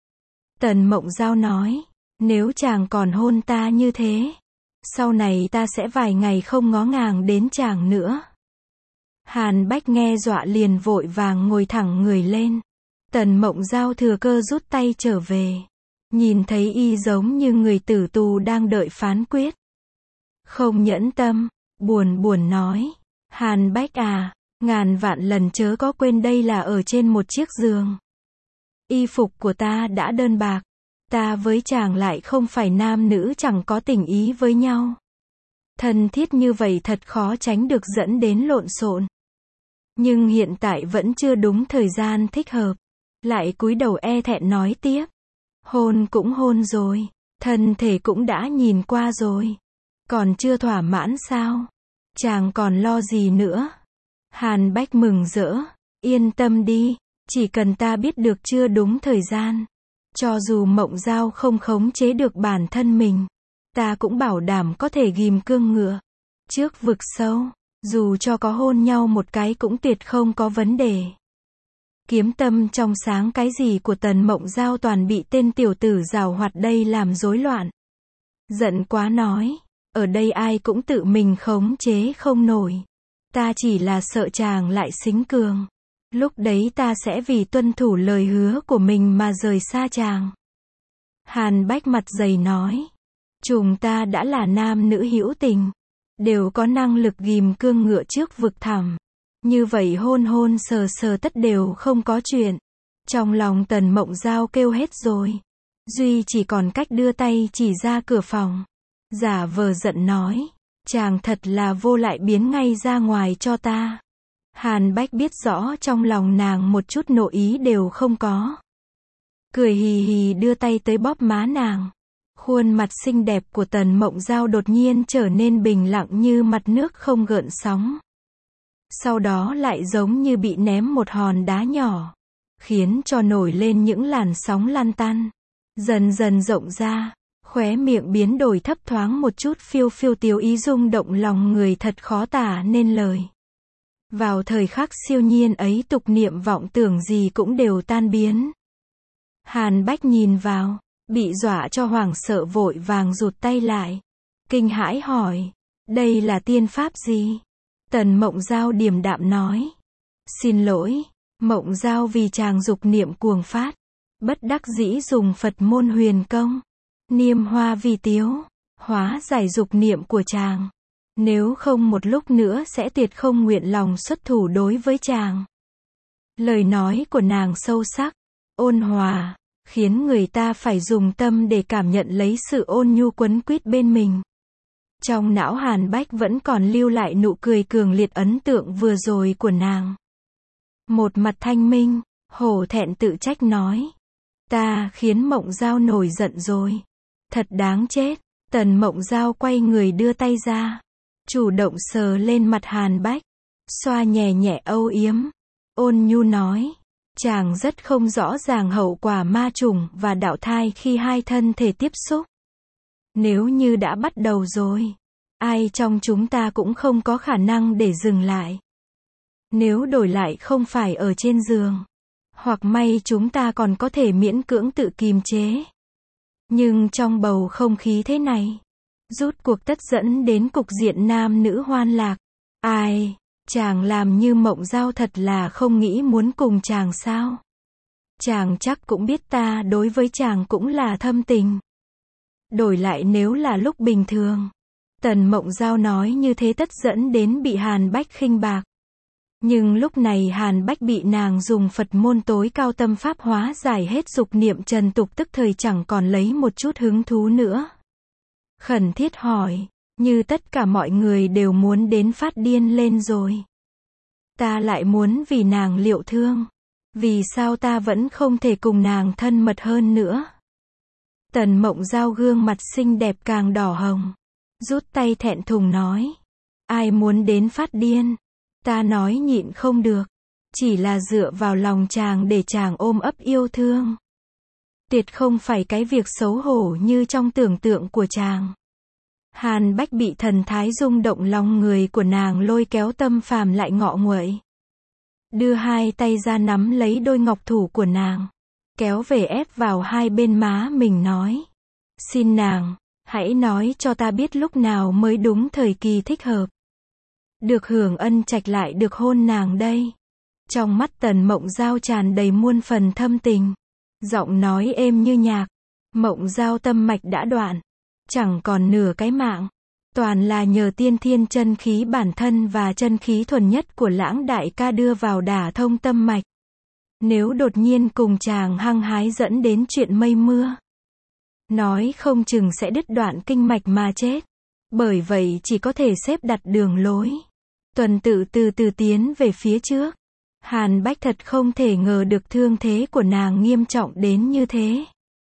Tần Mộng Giao nói, nếu chàng còn hôn ta như thế, sau này ta sẽ vài ngày không ngó ngàng đến chàng nữa. Hàn Bách nghe dọa liền vội vàng ngồi thẳng người lên, Tần Mộng Giao thừa cơ rút tay trở về. Nhìn thấy y giống như người tử tù đang đợi phán quyết. Không nhẫn tâm, buồn buồn nói. Hàn Bách à, ngàn vạn lần chớ có quên đây là ở trên một chiếc giường. Y phục của ta đã đơn bạc. Ta với chàng lại không phải nam nữ chẳng có tình ý với nhau. Thân thiết như vậy thật khó tránh được dẫn đến lộn xộn. Nhưng hiện tại vẫn chưa đúng thời gian thích hợp. Lại cúi đầu e thẹn nói tiếp. Hôn cũng hôn rồi. Thân thể cũng đã nhìn qua rồi. Còn chưa thỏa mãn sao? Chàng còn lo gì nữa? Hàn Bách mừng rỡ. Yên tâm đi. Chỉ cần ta biết được chưa đúng thời gian. Cho dù Mộng Giao không khống chế được bản thân mình. Ta cũng bảo đảm có thể ghim cương ngựa. Trước vực sâu. Dù cho có hôn nhau một cái cũng tuyệt không có vấn đề. Kiếm tâm trong sáng cái gì của Tần Mộng Giao toàn bị tên tiểu tử giàu hoạt đây làm rối loạn. Giận quá nói. Ở đây ai cũng tự mình khống chế không nổi. Ta chỉ là sợ chàng lại xính cường. Lúc đấy ta sẽ vì tuân thủ lời hứa của mình mà rời xa chàng. Hàn Bách mặt dày nói. Chúng ta đã là nam nữ hữu tình. Đều có năng lực ghim cương ngựa trước vực thẳm. Như vậy hôn hôn sờ sờ tất đều không có chuyện. Trong lòng Tần Mộng Giao kêu hết rồi. Duy chỉ còn cách đưa tay chỉ ra cửa phòng. Giả vờ giận nói. Chàng thật là vô lại biến ngay ra ngoài cho ta. Hàn Bách biết rõ trong lòng nàng một chút nội ý đều không có. Cười hì hì đưa tay tới bóp má nàng. Khuôn mặt xinh đẹp của Tần Mộng Giao đột nhiên trở nên bình lặng như mặt nước không gợn sóng. Sau đó lại giống như bị ném một hòn đá nhỏ. Khiến cho nổi lên những làn sóng lăn tăn. Dần dần rộng ra. Khóe miệng biến đổi thấp thoáng một chút phiêu phiêu tiếu ý rung động lòng người thật khó tả nên lời. Vào thời khắc siêu nhiên ấy tục niệm vọng tưởng gì cũng đều tan biến. Hàn Bách nhìn vào. Bị dọa cho hoảng sợ vội vàng rụt tay lại. Kinh hãi hỏi. Đây là tiên pháp gì? Tần Mộng Giao điềm đạm nói. Xin lỗi. Mộng Giao vì chàng dục niệm cuồng phát. Bất đắc dĩ dùng Phật môn huyền công. Niêm hoa vi tiếu. Hóa giải dục niệm của chàng. Nếu không một lúc nữa sẽ tuyệt không nguyện lòng xuất thủ đối với chàng. Lời nói của nàng sâu sắc. Ôn hòa. Khiến người ta phải dùng tâm để cảm nhận lấy sự ôn nhu quấn quýt bên mình. Trong não Hàn Bách vẫn còn lưu lại nụ cười cường liệt ấn tượng vừa rồi của nàng. Một mặt thanh minh, hổ thẹn tự trách nói. Ta khiến Mộng Giao nổi giận rồi. Thật đáng chết. Tần Mộng Giao quay người đưa tay ra. Chủ động sờ lên mặt Hàn Bách. Xoa nhẹ nhẹ âu yếm. Ôn nhu nói. Chàng rất không rõ ràng hậu quả ma trùng và đạo thai khi hai thân thể tiếp xúc. Nếu như đã bắt đầu rồi, ai trong chúng ta cũng không có khả năng để dừng lại. Nếu đổi lại không phải ở trên giường, hoặc may chúng ta còn có thể miễn cưỡng tự kiềm chế. Nhưng trong bầu không khí thế này, rút cuộc tất dẫn đến cục diện nam nữ hoan lạc. Ai? Chàng làm như Mộng Giao thật là không nghĩ muốn cùng chàng sao? Chàng chắc cũng biết ta đối với chàng cũng là thâm tình. Đổi lại nếu là lúc bình thường. Tần Mộng Giao nói như thế tất dẫn đến bị Hàn Bách khinh bạc. Nhưng lúc này Hàn Bách bị nàng dùng Phật môn tối cao tâm pháp hóa giải hết dục niệm trần tục tức thời chẳng còn lấy một chút hứng thú nữa. Khẩn thiết hỏi. Như tất cả mọi người đều muốn đến phát điên lên rồi. Ta lại muốn vì nàng liệu thương. Vì sao ta vẫn không thể cùng nàng thân mật hơn nữa? Tần Mộng Giao gương mặt xinh đẹp càng đỏ hồng. Rút tay thẹn thùng nói. Ai muốn đến phát điên? Ta nói nhịn không được. Chỉ là dựa vào lòng chàng để chàng ôm ấp yêu thương. Tuyệt không phải cái việc xấu hổ như trong tưởng tượng của chàng. Hàn Bách bị thần thái rung động lòng người của nàng lôi kéo tâm phàm lại ngọ nguậy. Đưa hai tay ra nắm lấy đôi ngọc thủ của nàng. Kéo về ép vào hai bên má mình nói. Xin nàng, hãy nói cho ta biết lúc nào mới đúng thời kỳ thích hợp. Được hưởng ân trạch lại được hôn nàng đây. Trong mắt Tần Mộng Giao tràn đầy muôn phần thâm tình. Giọng nói êm như nhạc. Mộng Giao tâm mạch đã đoạn. Chẳng còn nửa cái mạng. Toàn là nhờ tiên thiên chân khí bản thân và chân khí thuần nhất của Lãng đại ca đưa vào đả thông tâm mạch. Nếu đột nhiên cùng chàng hăng hái dẫn đến chuyện mây mưa, nói không chừng sẽ đứt đoạn kinh mạch mà chết. Bởi vậy chỉ có thể xếp đặt đường lối. Tuần tự từ từ tiến về phía trước. Hàn Bách thật không thể ngờ được thương thế của nàng nghiêm trọng đến như thế.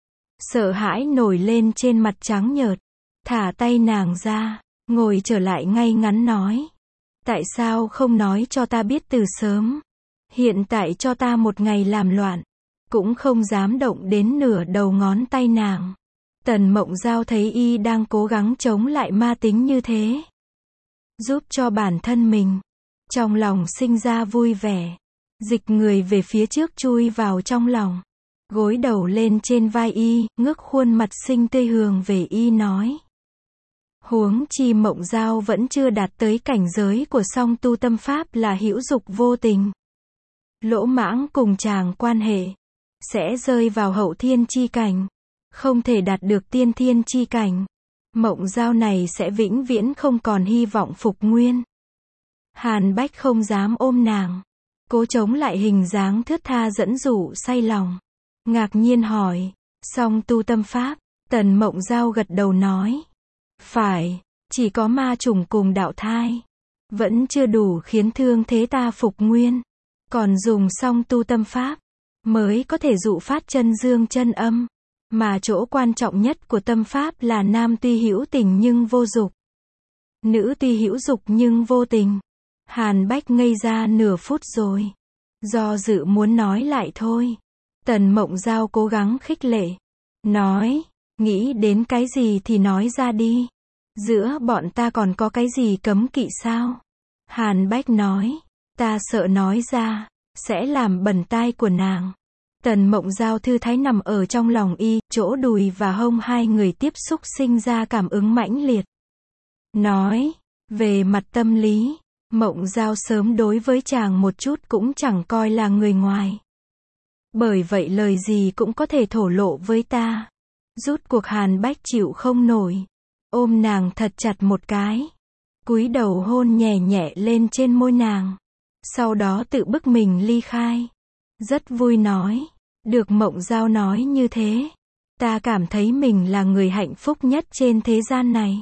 Sợ hãi nổi lên trên mặt trắng nhợt. Thả tay nàng ra, ngồi trở lại ngay ngắn nói. Tại sao không nói cho ta biết từ sớm? Hiện tại cho ta một ngày làm loạn, cũng không dám động đến nửa đầu ngón tay nàng. Tần Mộng Giao thấy y đang cố gắng chống lại ma tính như thế, giúp cho bản thân mình, trong lòng sinh ra vui vẻ, dịch người về phía trước chui vào trong lòng, gối đầu lên trên vai y, ngước khuôn mặt xinh tươi hường về y nói. Huống chi Mộng Giao vẫn chưa đạt tới cảnh giới của song tu tâm pháp là hữu dục vô tình. Lỗ mãng cùng chàng quan hệ, sẽ rơi vào hậu thiên chi cảnh, không thể đạt được tiên thiên chi cảnh. Mộng Giao này sẽ vĩnh viễn không còn hy vọng phục nguyên. Hàn Bách không dám ôm nàng, cố chống lại hình dáng thướt tha dẫn dụ say lòng. Ngạc nhiên hỏi, song tu tâm pháp? Tần Mộng Giao gật đầu nói. Phải, chỉ có ma trùng cùng đạo thai, vẫn chưa đủ khiến thương thế ta phục nguyên. Còn dùng song tu tâm pháp, mới có thể dụ phát chân dương chân âm. Mà chỗ quan trọng nhất của tâm pháp là nam tuy hữu tình nhưng vô dục, nữ tuy hữu dục nhưng vô tình. Hàn Bách ngây ra nửa phút rồi, do dự muốn nói lại thôi. Tần Mộng Giao cố gắng khích lệ, nói, nghĩ đến cái gì thì nói ra đi. Giữa bọn ta còn có cái gì cấm kỵ sao? Hàn Bách nói, ta sợ nói ra, sẽ làm bẩn tai của nàng. Tần Mộng Giao thư thái nằm ở trong lòng y, chỗ đùi và hông hai người tiếp xúc sinh ra cảm ứng mãnh liệt. Nói, về mặt tâm lý, Mộng Giao sớm đối với chàng một chút cũng chẳng coi là người ngoài. Bởi vậy lời gì cũng có thể thổ lộ với ta. Rút cuộc Hàn Bách chịu không nổi, ôm nàng thật chặt một cái, cúi đầu hôn nhẹ nhẹ lên trên môi nàng, sau đó tự bức mình ly khai. Rất vui nói, được Mộng Giao nói như thế, ta cảm thấy mình là người hạnh phúc nhất trên thế gian này.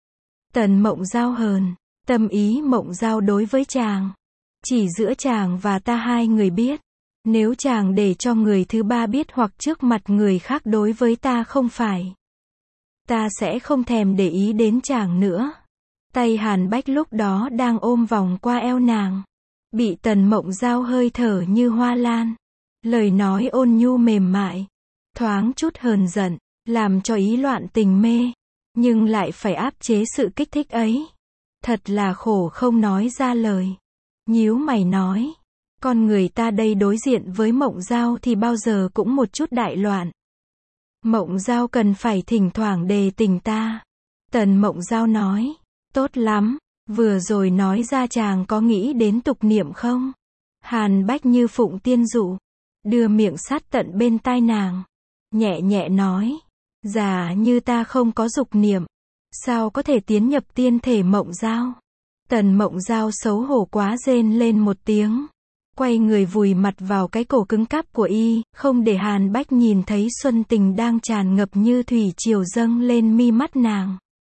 Tần Mộng Giao hờn, tâm ý Mộng Giao đối với chàng, chỉ giữa chàng và ta hai người biết. Nếu chàng để cho người thứ ba biết hoặc trước mặt người khác đối với ta không phải, ta sẽ không thèm để ý đến chàng nữa. Tay Hàn Bách lúc đó đang ôm vòng qua eo nàng, bị Tần Mộng Giao hơi thở như hoa lan, lời nói ôn nhu mềm mại, thoáng chút hờn giận, làm cho ý loạn tình mê, nhưng lại phải áp chế sự kích thích ấy. Thật là khổ không nói ra lời. Nhíu mày nói, con người ta đây đối diện với Mộng Giao thì bao giờ cũng một chút đại loạn. Mộng Giao cần phải thỉnh thoảng đề tình ta. Tần Mộng Giao nói, tốt lắm, vừa rồi nói ra chàng có nghĩ đến tục niệm không? Hàn Bách như phụng tiên dụ, đưa miệng sát tận bên tai nàng, nhẹ nhẹ nói, giả như ta không có dục niệm, sao có thể tiến nhập tiên thể Mộng Giao? Tần Mộng Giao xấu hổ quá rên lên một tiếng, quay người vùi mặt vào cái cổ cứng cáp của y, không để Hàn Bách nhìn thấy xuân tình đang tràn ngập như thủy triều dâng lên mi mắt nàng.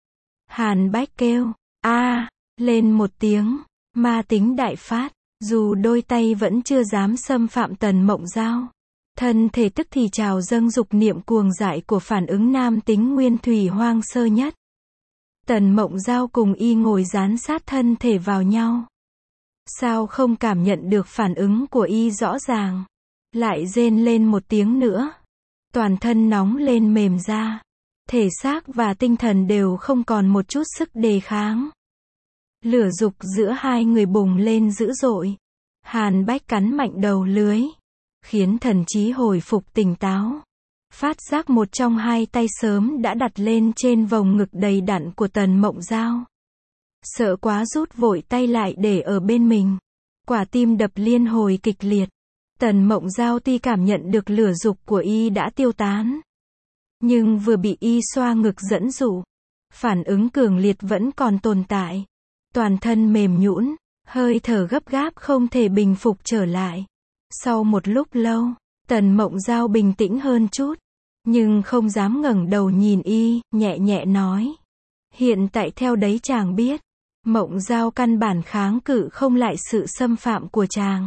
Hàn Bách kêu, a, lên một tiếng, ma tính đại phát, dù đôi tay vẫn chưa dám xâm phạm Tần Mộng Giao. Thân thể tức thì trào dâng dục niệm cuồng dại của phản ứng nam tính nguyên thủy hoang sơ nhất. Tần Mộng Giao cùng y ngồi dán sát thân thể vào nhau. Sao không cảm nhận được phản ứng của y rõ ràng? Lại rên lên một tiếng nữa. Toàn thân nóng lên mềm ra. Thể xác và tinh thần đều không còn một chút sức đề kháng. Lửa dục giữa hai người bùng lên dữ dội. Hàn Bách cắn mạnh đầu lưới, khiến thần trí hồi phục tỉnh táo. Phát giác một trong hai tay sớm đã đặt lên trên vòng ngực đầy đặn của Tần Mộng Giao. Sợ quá rút vội tay lại để ở bên mình. Quả tim đập liên hồi kịch liệt. Tần Mộng Giao tuy cảm nhận được lửa dục của y đã tiêu tán, nhưng vừa bị y xoa ngực dẫn dụ, phản ứng cường liệt vẫn còn tồn tại. Toàn thân mềm nhũn, hơi thở gấp gáp không thể bình phục trở lại. Sau một lúc lâu, Tần Mộng Giao bình tĩnh hơn chút, nhưng không dám ngẩng đầu nhìn y, nhẹ nhẹ nói. Hiện tại theo đấy chàng biết, Mộng Giao căn bản kháng cự không lại sự xâm phạm của chàng.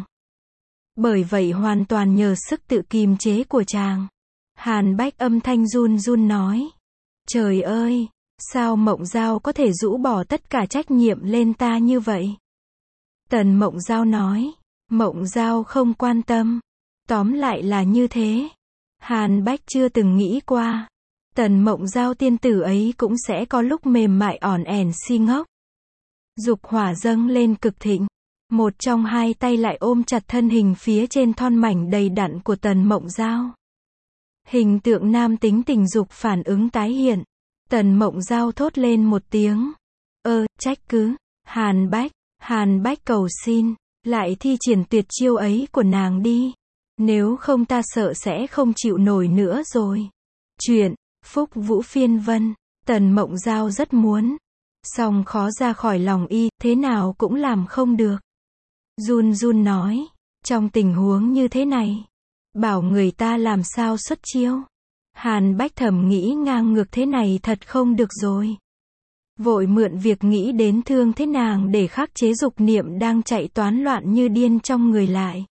Bởi vậy hoàn toàn nhờ sức tự kiềm chế của chàng. Hàn Bách âm thanh run run nói. Trời ơi, sao Mộng Giao có thể rũ bỏ tất cả trách nhiệm lên ta như vậy? Tần Mộng Giao nói. Mộng Giao không quan tâm. Tóm lại là như thế. Hàn Bách chưa từng nghĩ qua. Tần Mộng Giao tiên tử ấy cũng sẽ có lúc mềm mại ỏn ẻn si ngốc. Dục hỏa dâng lên cực thịnh. Một trong hai tay lại ôm chặt thân hình phía trên thon mảnh đầy đặn của Tần Mộng Giao. Hình tượng nam tính tình dục phản ứng tái hiện. Tần Mộng Giao thốt lên một tiếng. Ơ, trách cứ. Hàn Bách, Hàn Bách cầu xin, lại thi triển tuyệt chiêu ấy của nàng đi. Nếu không ta sợ sẽ không chịu nổi nữa rồi. Chuyện, Phúc Vũ Phiên Vân, Tần Mộng Giao rất muốn. Song khó ra khỏi lòng y, thế nào cũng làm không được. Run run nói, trong tình huống như thế này, bảo người ta làm sao xuất chiêu. Hàn Bách thầm nghĩ ngang ngược thế này thật không được rồi. Vội mượn việc nghĩ đến thương thế nàng để khắc chế dục niệm đang chạy toán loạn như điên trong người lại.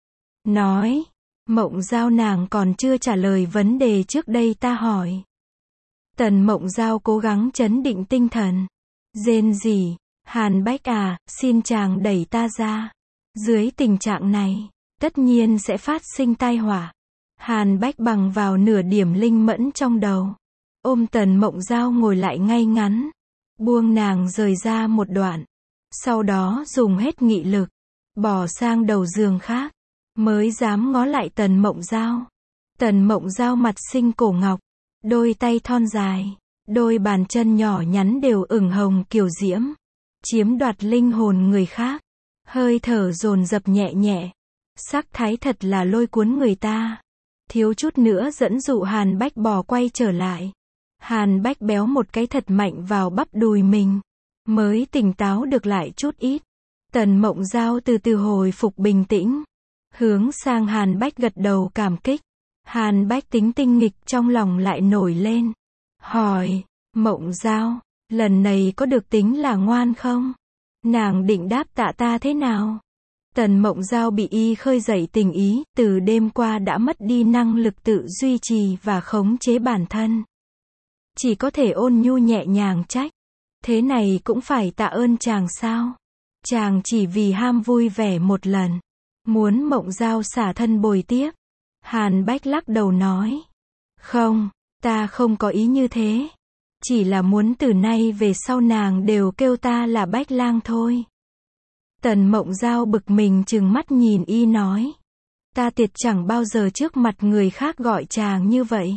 Nói, Mộng Giao nàng còn chưa trả lời vấn đề trước đây ta hỏi. Tần Mộng Giao cố gắng trấn định tinh thần. Rên rỉ, Hàn Bách à, xin chàng đẩy ta ra. Dưới tình trạng này, tất nhiên sẽ phát sinh tai họa. Hàn Bách bằng vào nửa điểm linh mẫn trong đầu. Ôm Tần Mộng Giao ngồi lại ngay ngắn. Buông nàng rời ra một đoạn. Sau đó dùng hết nghị lực. Bỏ sang đầu giường khác. Mới dám ngó lại Tần Mộng Giao. Tần Mộng Giao mặt xinh cổ ngọc. Đôi tay thon dài. Đôi bàn chân nhỏ nhắn đều ửng hồng kiều diễm. Chiếm đoạt linh hồn người khác. Hơi thở dồn dập nhẹ nhẹ. Sắc thái thật là lôi cuốn người ta. Thiếu chút nữa dẫn dụ Hàn Bách bò quay trở lại. Hàn Bách béo một cái thật mạnh vào bắp đùi mình. Mới tỉnh táo được lại chút ít. Tần Mộng Giao từ từ hồi phục bình tĩnh. Hướng sang Hàn Bách gật đầu cảm kích. Hàn Bách tính tinh nghịch trong lòng lại nổi lên. Hỏi, Mộng Giao, lần này có được tính là ngoan không? Nàng định đáp tạ ta thế nào? Tần Mộng Giao bị y khơi dậy tình ý, từ đêm qua đã mất đi năng lực tự duy trì và khống chế bản thân. Chỉ có thể ôn nhu nhẹ nhàng trách. Thế này cũng phải tạ ơn chàng sao? Chàng chỉ vì ham vui vẻ một lần. Muốn Mộng Giao xả thân bồi tiếp. Hàn Bách lắc đầu nói. Không, ta không có ý như thế. Chỉ là muốn từ nay về sau nàng đều kêu ta là Bách Lang thôi. Tần Mộng Giao bực mình trừng mắt nhìn y nói. Ta tiệt chẳng bao giờ trước mặt người khác gọi chàng như vậy.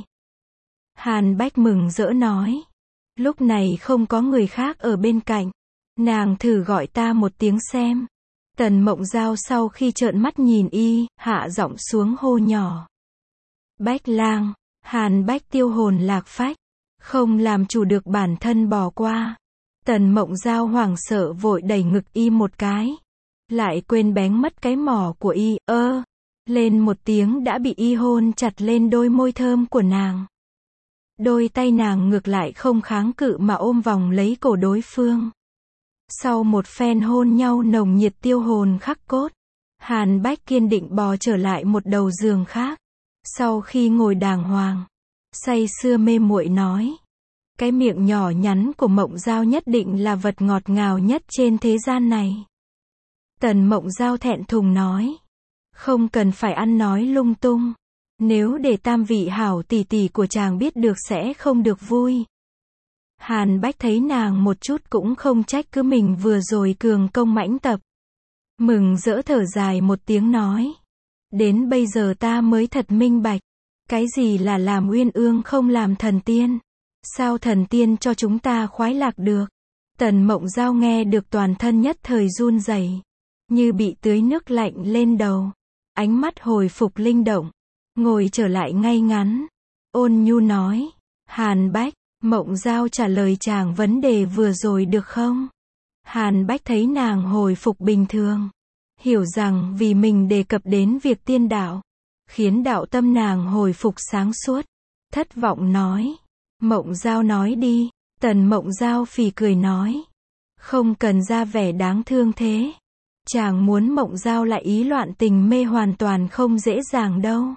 Hàn Bách mừng rỡ nói. Lúc này không có người khác ở bên cạnh. Nàng thử gọi ta một tiếng xem. Tần Mộng Giao sau khi trợn mắt nhìn y, hạ giọng xuống hô nhỏ. Bách Lang. Hàn Bách tiêu hồn lạc phách. Không làm chủ được bản thân bỏ qua. Tần Mộng Giao hoảng sợ vội đẩy ngực y một cái. Lại quên bén mất cái mỏ của y, ơ. Lên một tiếng đã bị y hôn chặt lên đôi môi thơm của nàng. Đôi tay nàng ngược lại không kháng cự mà ôm vòng lấy cổ đối phương. Sau một phen hôn nhau nồng nhiệt tiêu hồn khắc cốt, Hàn Bách kiên định bò trở lại một đầu giường khác. Sau khi ngồi đàng hoàng, say sưa mê muội nói. Cái miệng nhỏ nhắn của Mộng Giao nhất định là vật ngọt ngào nhất trên thế gian này. Tần Mộng Giao thẹn thùng nói. Không cần phải ăn nói lung tung. Nếu để tam vị hảo tỷ tỷ của chàng biết được sẽ không được vui. Hàn Bách thấy nàng một chút cũng không trách cứ mình vừa rồi cường công mãnh tập. Mừng rỡ thở dài một tiếng nói. Đến bây giờ ta mới thật minh bạch. Cái gì là làm uyên ương không làm thần tiên. Sao thần tiên cho chúng ta khoái lạc được. Tần Mộng Giao nghe được toàn thân nhất thời run rẩy. như bị tưới nước lạnh lên đầu. Ánh mắt hồi phục linh động, ngồi trở lại ngay ngắn. Ôn nhu nói, Hàn Bách, Mộng Giao trả lời chàng vấn đề vừa rồi được không? Hàn Bách thấy nàng hồi phục bình thường, hiểu rằng vì mình đề cập đến việc tiên đạo, khiến đạo tâm nàng hồi phục sáng suốt. Thất vọng nói, Mộng Giao nói đi. Tần Mộng Giao phì cười nói, không cần ra vẻ đáng thương thế. Chàng muốn Mộng Giao lại ý loạn tình mê hoàn toàn không dễ dàng đâu.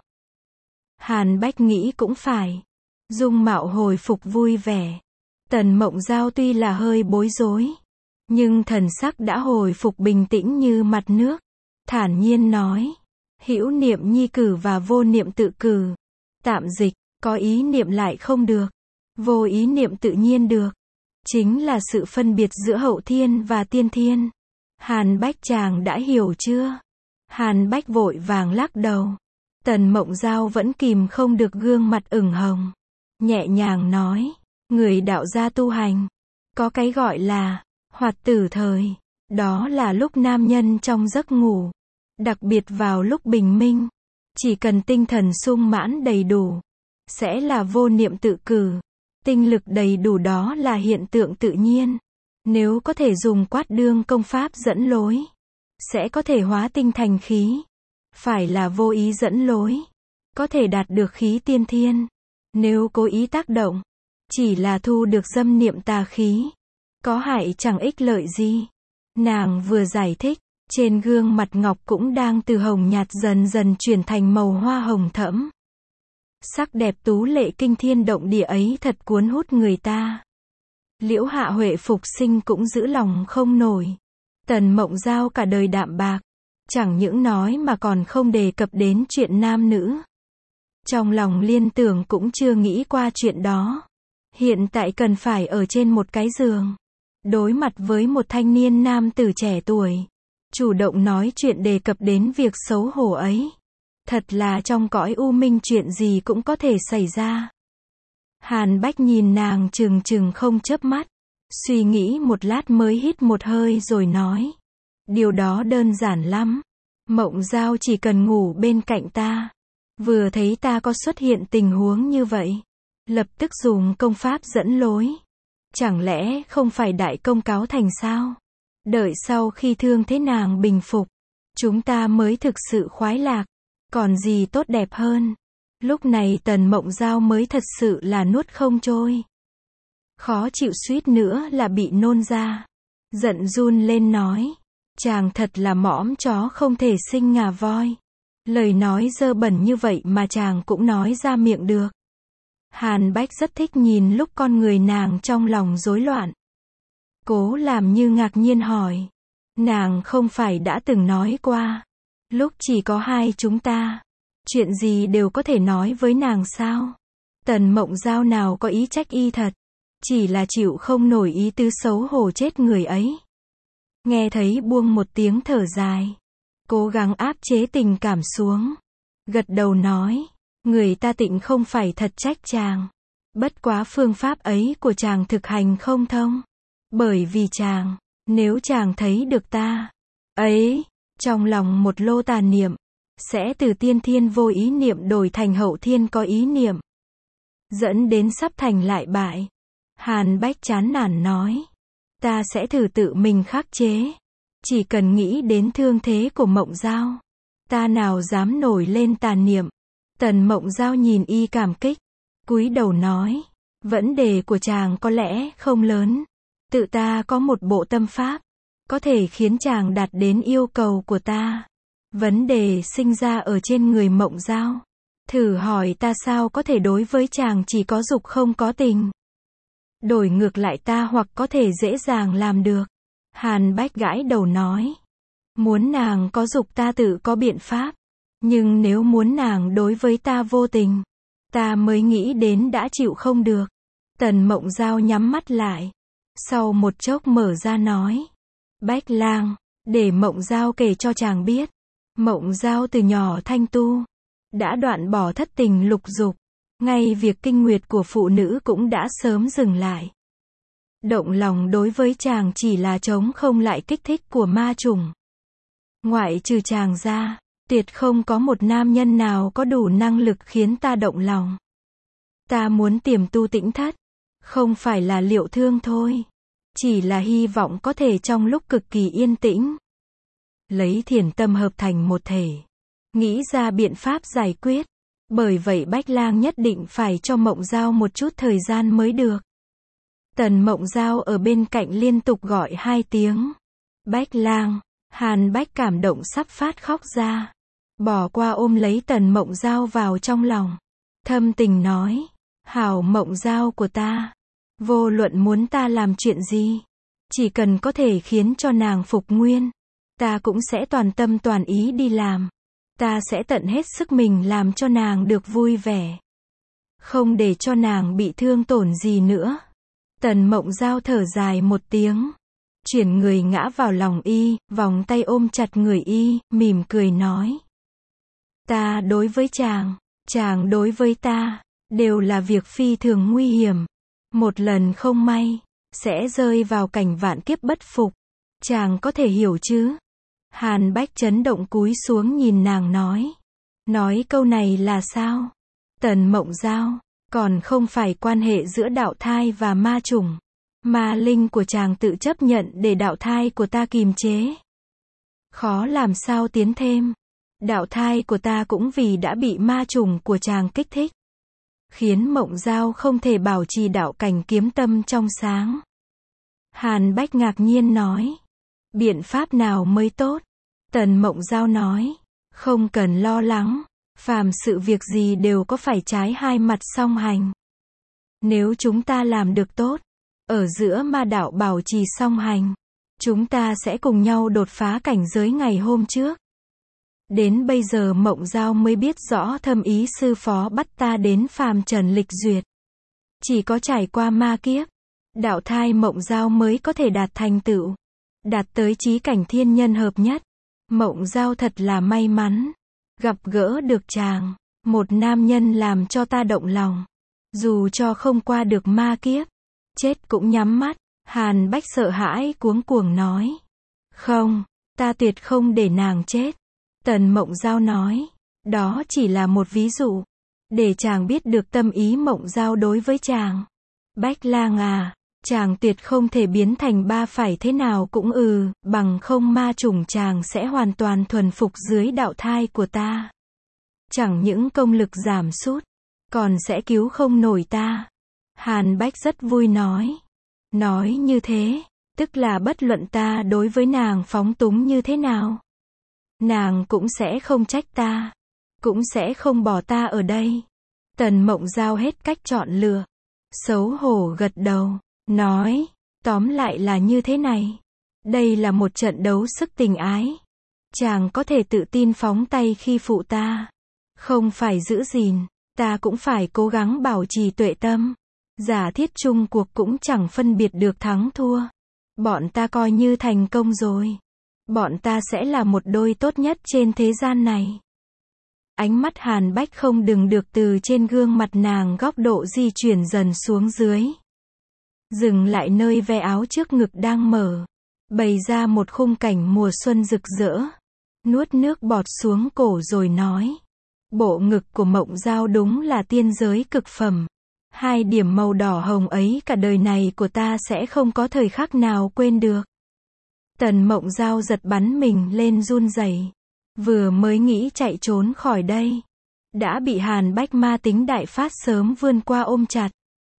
Hàn Bách nghĩ cũng phải. Dung mạo hồi phục vui vẻ. Tần Mộng Giao tuy là hơi bối rối, nhưng thần sắc đã hồi phục bình tĩnh như mặt nước. Thản nhiên nói, hữu niệm nhi cử và vô niệm tự cử. Tạm dịch, có ý niệm lại không được, vô ý niệm tự nhiên được. Chính là sự phân biệt giữa hậu thiên và tiên thiên. Hàn Bách, chàng đã hiểu chưa? Hàn Bách vội vàng lắc đầu. Tần Mộng Giao vẫn kìm không được gương mặt ửng hồng. Nhẹ nhàng nói, người đạo gia tu hành, có cái gọi là hoạt tử thời. Đó là lúc nam nhân trong giấc ngủ, đặc biệt vào lúc bình minh, chỉ cần tinh thần sung mãn đầy đủ, sẽ là vô niệm tự cử. Tinh lực đầy đủ đó là hiện tượng tự nhiên. Nếu có thể dùng quát đương công pháp dẫn lối, sẽ có thể hóa tinh thành khí. Phải là vô ý dẫn lối, có thể đạt được khí tiên thiên. Nếu cố ý tác động, chỉ là thu được dâm niệm tà khí, có hại chẳng ích lợi gì. Nàng vừa giải thích, trên gương mặt ngọc cũng đang từ hồng nhạt dần dần chuyển thành màu hoa hồng thẫm. Sắc đẹp tú lệ kinh thiên động địa ấy thật cuốn hút người ta. Liễu Hạ Huệ phục sinh cũng giữ lòng không nổi. Tần Mộng Giao cả đời đạm bạc, chẳng những nói mà còn không đề cập đến chuyện nam nữ. Trong lòng liên tưởng cũng chưa nghĩ qua chuyện đó. Hiện tại cần phải ở trên một cái giường, đối mặt với một thanh niên nam tử trẻ tuổi, chủ động nói chuyện đề cập đến việc xấu hổ ấy. Thật là trong cõi u minh chuyện gì cũng có thể xảy ra. Hàn Bách nhìn nàng trừng trừng không chớp mắt, suy nghĩ một lát mới hít một hơi rồi nói, điều đó đơn giản lắm. Mộng Giao chỉ cần ngủ bên cạnh ta, vừa thấy ta có xuất hiện tình huống như vậy, lập tức dùng công pháp dẫn lối. Chẳng lẽ không phải đại công cáo thành sao? Đợi sau khi thương thế nàng bình phục, chúng ta mới thực sự khoái lạc. Còn gì tốt đẹp hơn? Lúc này Tần Mộng Giao mới thật sự là nuốt không trôi. Khó chịu suýt nữa là bị nôn ra. Giận run lên nói, chàng thật là mõm chó không thể sinh ngà voi. Lời nói dơ bẩn như vậy mà chàng cũng nói ra miệng được. Hàn Bách rất thích nhìn lúc con người nàng trong lòng rối loạn. Cố làm như ngạc nhiên hỏi, nàng không phải đã từng nói qua, lúc chỉ có hai chúng ta, chuyện gì đều có thể nói với nàng sao? Tần Mộng Giao nào có ý trách y thật, chỉ là chịu không nổi ý tứ xấu hổ chết người ấy. Nghe thấy buông một tiếng thở dài, cố gắng áp chế tình cảm xuống, gật đầu nói, người ta tịnh không phải thật trách chàng. Bất quá phương pháp ấy của chàng thực hành không thông. Bởi vì chàng, nếu chàng thấy được ta ấy, trong lòng một lô tà niệm, sẽ từ tiên thiên vô ý niệm đổi thành hậu thiên có ý niệm, dẫn đến sắp thành lại bại. Hàn Bách chán nản nói, ta sẽ thử tự mình khắc chế. Chỉ cần nghĩ đến thương thế của Mộng Giao, ta nào dám nổi lên tà niệm. Tần Mộng Giao nhìn y cảm kích, cúi đầu nói, vấn đề của chàng có lẽ không lớn. Tự ta có một bộ tâm pháp, có thể khiến chàng đạt đến yêu cầu của ta. Vấn đề sinh ra ở trên người Mộng Giao. Thử hỏi ta sao có thể đối với chàng chỉ có dục không có tình. Đổi ngược lại ta hoặc có thể dễ dàng làm được. Hàn Bách gãi đầu nói, muốn nàng có dục ta tự có biện pháp. Nhưng nếu muốn nàng đối với ta vô tình, ta mới nghĩ đến đã chịu không được. Tần Mộng Giao nhắm mắt lại, sau một chốc mở ra nói, Bách Lang, để Mộng Giao kể cho chàng biết. Mộng Giao từ nhỏ thanh tu, đã đoạn bỏ thất tình lục dục, ngay việc kinh nguyệt của phụ nữ cũng đã sớm dừng lại. Động lòng đối với chàng chỉ là chống không lại kích thích của ma chủng. Ngoại trừ chàng ra, tuyệt không có một nam nhân nào có đủ năng lực khiến ta động lòng. Ta muốn tiềm tu tĩnh thất, không phải là liệu thương thôi, chỉ là hy vọng có thể trong lúc cực kỳ yên tĩnh, lấy thiền tâm hợp thành một thể, nghĩ ra biện pháp giải quyết. Bởi vậy Bách Lang nhất định phải cho Mộng Giao một chút thời gian mới được. Tần Mộng Giao ở bên cạnh liên tục gọi hai tiếng. Bách Lang, Hàn Bách cảm động sắp phát khóc ra. Bỏ qua ôm lấy Tần Mộng Giao vào trong lòng. Thâm tình nói, hảo Mộng Giao của ta. Vô luận muốn ta làm chuyện gì, chỉ cần có thể khiến cho nàng phục nguyên, ta cũng sẽ toàn tâm toàn ý đi làm. Ta sẽ tận hết sức mình làm cho nàng được vui vẻ. Không để cho nàng bị thương tổn gì nữa. Tần Mộng Giao thở dài một tiếng. Chuyển người ngã vào lòng y, vòng tay ôm chặt người y, mỉm cười nói. Ta đối với chàng, chàng đối với ta, đều là việc phi thường nguy hiểm. Một lần không may, sẽ rơi vào cảnh vạn kiếp bất phục. Chàng có thể hiểu chứ? Hàn Bách chấn động cúi xuống nhìn nàng nói. Nói câu này là sao? Tần Mộng Giao, còn không phải quan hệ giữa đạo thai và ma trùng. Ma linh của chàng tự chấp nhận để đạo thai của ta kìm chế. Khó làm sao tiến thêm. Đạo thai của ta cũng vì đã bị ma trùng của chàng kích thích, khiến Mộng Giao không thể bảo trì đạo cảnh kiếm tâm trong sáng. Hàn Bách ngạc nhiên nói. Biện pháp nào mới tốt? Tần Mộng Giao nói. Không cần lo lắng. Phàm sự việc gì đều có phải trái hai mặt song hành. Nếu chúng ta làm được tốt, ở giữa ma đạo bảo trì song hành, chúng ta sẽ cùng nhau đột phá cảnh giới ngày hôm trước. Đến bây giờ Mộng Giao mới biết rõ thâm ý sư phó bắt ta đến phàm trần lịch duyệt. Chỉ có trải qua ma kiếp, đạo thai Mộng Giao mới có thể đạt thành tựu, đạt tới chí cảnh thiên nhân hợp nhất. Mộng Giao thật là may mắn, gặp gỡ được chàng, một nam nhân làm cho ta động lòng. Dù cho không qua được ma kiếp, chết cũng nhắm mắt. Hàn Bách sợ hãi cuống cuồng nói. Không, ta tuyệt không để nàng chết. Tần Mộng Giao nói. Đó chỉ là một ví dụ, để chàng biết được tâm ý Mộng Giao đối với chàng. Bách Lang à, chàng tuyệt không thể biến thành ba phải thế nào cũng ừ, bằng không ma trùng chàng sẽ hoàn toàn thuần phục dưới đạo thai của ta. Chẳng những công lực giảm sút, còn sẽ cứu không nổi ta. Hàn Bách rất vui nói. Nói như thế, tức là bất luận ta đối với nàng phóng túng như thế nào, nàng cũng sẽ không trách ta, cũng sẽ không bỏ ta ở đây. Tần Mộng Giao hết cách chọn lựa, xấu hổ gật đầu, nói, tóm lại là như thế này. Đây là một trận đấu sức tình ái. Chàng có thể tự tin phóng tay khi phụ ta, không phải giữ gìn, ta cũng phải cố gắng bảo trì tuệ tâm. Giả thiết chung cuộc cũng chẳng phân biệt được thắng thua. Bọn ta coi như thành công rồi. Bọn ta sẽ là một đôi tốt nhất trên thế gian này. Ánh mắt Hàn Bách không đừng được từ trên gương mặt nàng góc độ di chuyển dần xuống dưới. Dừng lại nơi ve áo trước ngực đang mở, bày ra một khung cảnh mùa xuân rực rỡ. Nuốt nước bọt xuống cổ rồi nói. Bộ ngực của Mộng Giao đúng là tiên giới cực phẩm. Hai điểm màu đỏ hồng ấy cả đời này của ta sẽ không có thời khắc nào quên được. Tần Mộng Giao giật bắn mình lên run rẩy. Vừa mới nghĩ chạy trốn khỏi đây, đã bị Hàn Bách ma tính đại phát sớm vươn qua ôm chặt.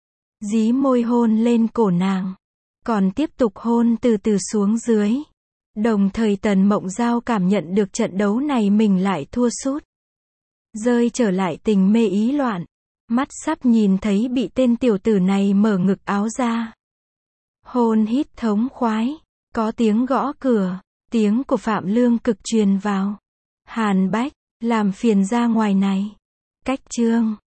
Dí môi hôn lên cổ nàng, còn tiếp tục hôn từ từ xuống dưới. Đồng thời Tần Mộng Giao cảm nhận được trận đấu này mình lại thua sút. Rơi trở lại tình mê ý loạn. Mắt sắp nhìn thấy bị tên tiểu tử này mở ngực áo ra. Hôn hít thống khoái. Có tiếng gõ cửa. Tiếng của Phạm Lương Cực truyền vào. Hàn Bách, làm phiền ra ngoài này. Cách chương.